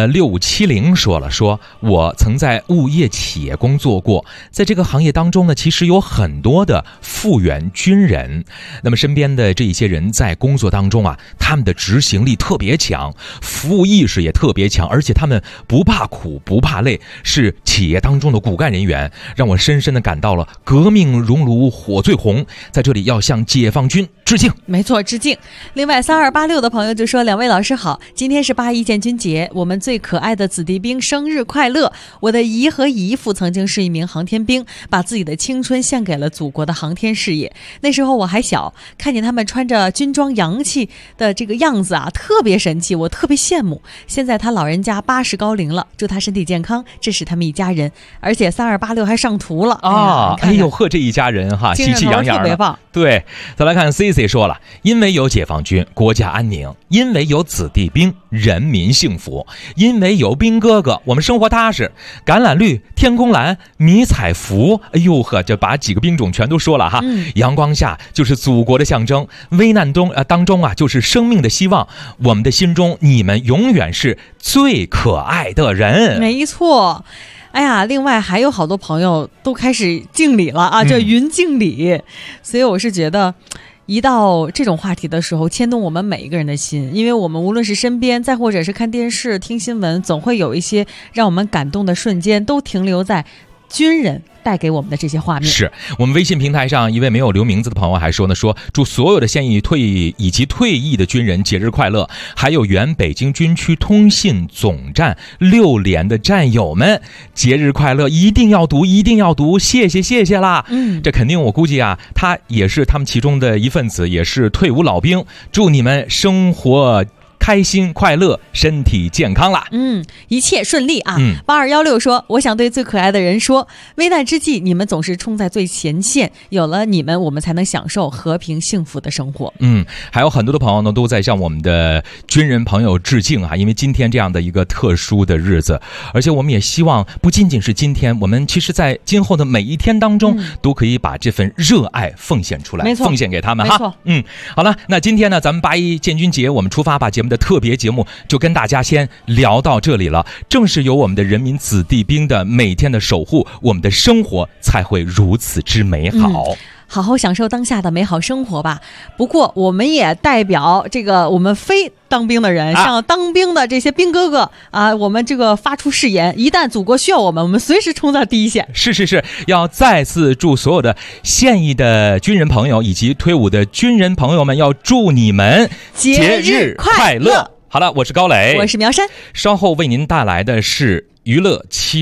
，6570说了，我曾在物业企业工作过，在这个行业当中呢，其实有很多的复员军人，那么身边的这一些人在工作当中啊，他们的执行力特别强，服务意识也特别强，而且他们不怕苦不怕累，是企业当中的骨干人员，让我深深的感到了革命熔炉火最红，在这里要向解放军致敬。 没错，致敬。另外3286的朋友就说，2位老师好，今天是8一建军节，我们最可爱的子弟兵生日快乐。我的姨和姨父曾经是一名航天兵，把自己的青春献给了祖国的航天事业。那时候我还小，看见他们穿着军装洋气的这个样子啊，特别神气，我特别羡慕。现在他老人家80高龄了，祝他身体健康，这是他们一家人。而且3286还上图了啊！哎呦呵，这一家人哈，喜气洋洋的， 特别棒。 对，再来看 CC 说了，因为有解放军，国家安宁；因为有子弟兵，人民幸福；因为有兵哥哥，我们生活踏实。橄榄绿、天空蓝、迷彩服，哎呦呵，这把几个兵种全都说了哈。阳光下就是祖国的象征，危难当中啊就是生命的希望。我们的心中，你们永远是最可爱的人。 没错。哎呀，另外还有好多朋友都开始敬礼了啊，叫云敬礼。所以我是觉得，一到这种话题的时候，牵动我们每一个人的心，因为我们无论是身边，再或者是看电视、听新闻，总会有一些让我们感动的瞬间，都停留在军人带给我们的这些画面。 是我们微信平台上一位没有留名字的朋友还说呢，祝所有的现役以及退役的军人节日快乐，还有原北京军区通信总站6连的战友们节日快乐，一定要读，谢谢啦。这肯定我估计啊，他也是他们其中的一份子，也是退伍老兵，祝你们生活开心快乐，身体健康啦！ 一切顺利啊！8216说，我想对最可爱的人说，危难之际，你们总是冲在最前线，有了你们，我们才能享受和平幸福的生活。 还有很多的朋友呢，都在向我们的军人朋友致敬啊！因为今天这样的一个特殊的日子，而且我们也希望不仅仅是今天，我们其实在今后的每一天当中，都可以把这份热爱奉献出来，奉献给他们哈。好了，那今天呢，咱们8一建军节，我们出发吧节目的特别节目就跟大家先聊到这里了。正是有我们的人民子弟兵的每天的守护，我们的生活才会如此之美好。 好好享受当下的美好生活吧。不过我们也代表这个我们非当兵的人，向当兵的这些兵哥哥啊，我们这个发出誓言，一旦祖国需要我们，我们随时冲在第一线。 是，要再次祝所有的现役的军人朋友以及退伍的军人朋友们，要祝你们节日快乐。好了，我是高磊， 我是苗山， 稍后为您带来的是娱乐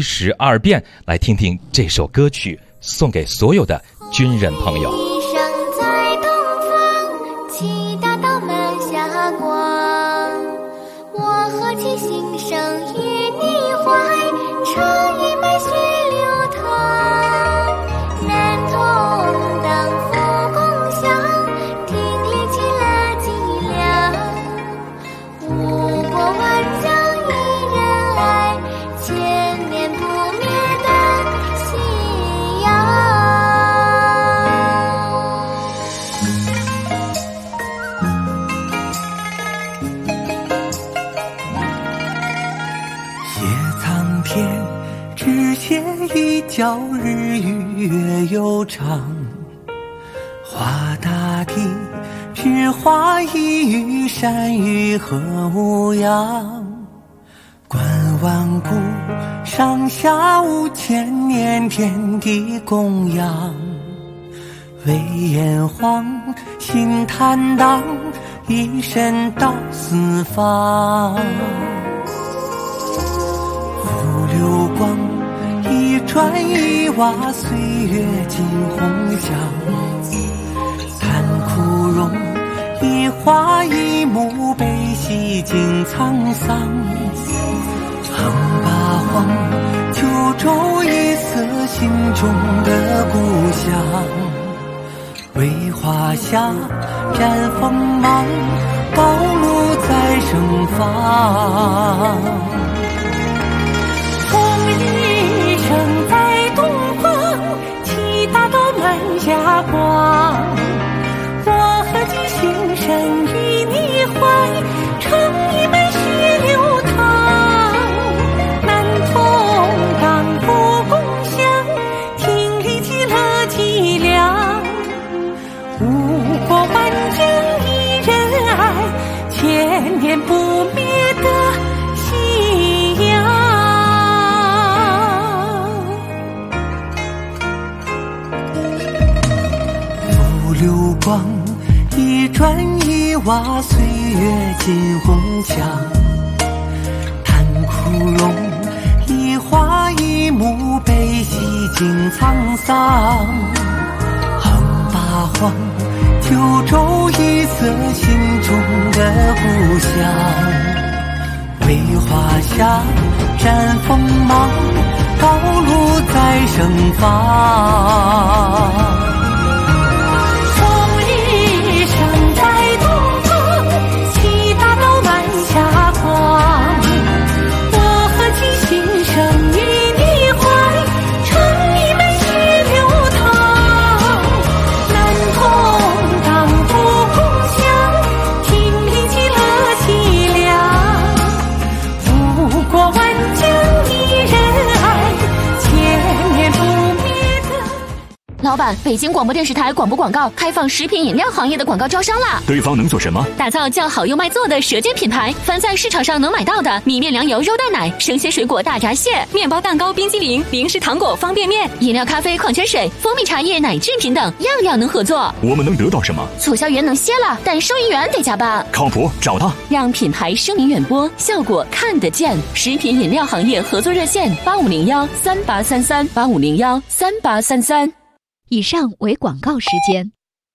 72变，来听听这首歌曲，送给所有的军人朋友。 一生在东方，七大道门下光，我何其心生与你怀，常与白雪流淌，男童当福共享，听力起了脊梁，无过万江一人长。画大地，只画一隅山芋和牧羊。观万古，上下5000年，天地供养。为炎黄，心坦荡，一身到四方。浮流光，一砖一瓦，岁月尽红香。残枯荣，一花一木，悲喜尽沧桑。横八荒，九州一色，心中的故乡。为华夏绽锋芒，暴露在盛放。风一声在东方，七大道满霞光。我和你心声与你怀，成一门血流淌。南通港府共享，听力极乐极亮。无过万江一人爱，千年不灭的信仰。浮流光，一砖一瓦，岁月尽红墙。叹枯荣，一花一木，悲喜尽沧桑。横八荒，九州一色，心中的故乡。为华夏绽锋芒，暴露在盛放。风一声在东方，七大道满霞光。我和其心声与你怀，成一门血流淌。南通港府共享，听力极乐极亮。无过万江一人爱，千年不灭的。 老板，北京广播电视台广播广告开放食品饮料行业的广告招商啦！ 对方能做什么？ 打造叫好又卖座的舌尖品牌，凡在市场上能买到的米面粮油肉蛋奶、生鲜水果大闸蟹、面包蛋糕冰激凌、零食糖果方便面、饮料咖啡矿泉水、蜂蜜茶叶奶制品等，样样能合作。 我们能得到什么？ 促销员能歇了，但收银员得加班。 靠谱，找他。 让品牌声名远播，效果看得见。食品饮料行业合作热线8501383385013833。 以上为广告时间。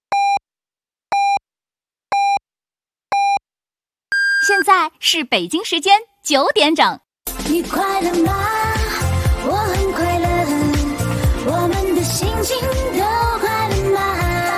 现在是北京时间9点整。 你快乐吗？我很快乐，我们的心情都快乐吗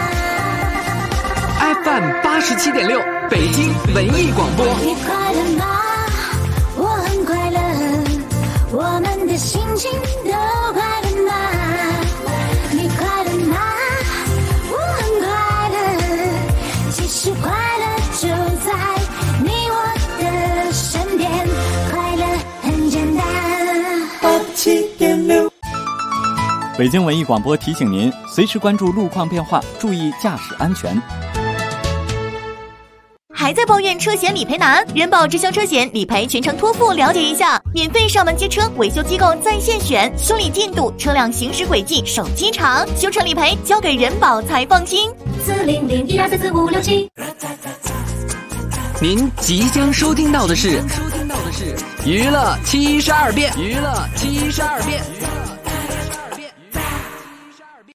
？FM 87.6，北京文艺广播。 你快乐吗？我很快乐，我们的心情都快乐吗？你快乐吗？我很快乐，其实快乐就在你我的身边，快乐很简单。87.6， 北京文艺广播提醒您，随时关注路况变化，注意驾驶安全。 还在抱怨车险理赔难？人保直销车险理赔全程托付，了解一下，免费上门接车，维修机构在线选，修理进度、车辆行驶轨迹、手机查，修车理赔交给人保才放心。40012344567。 您即将收听到的是娱乐72变。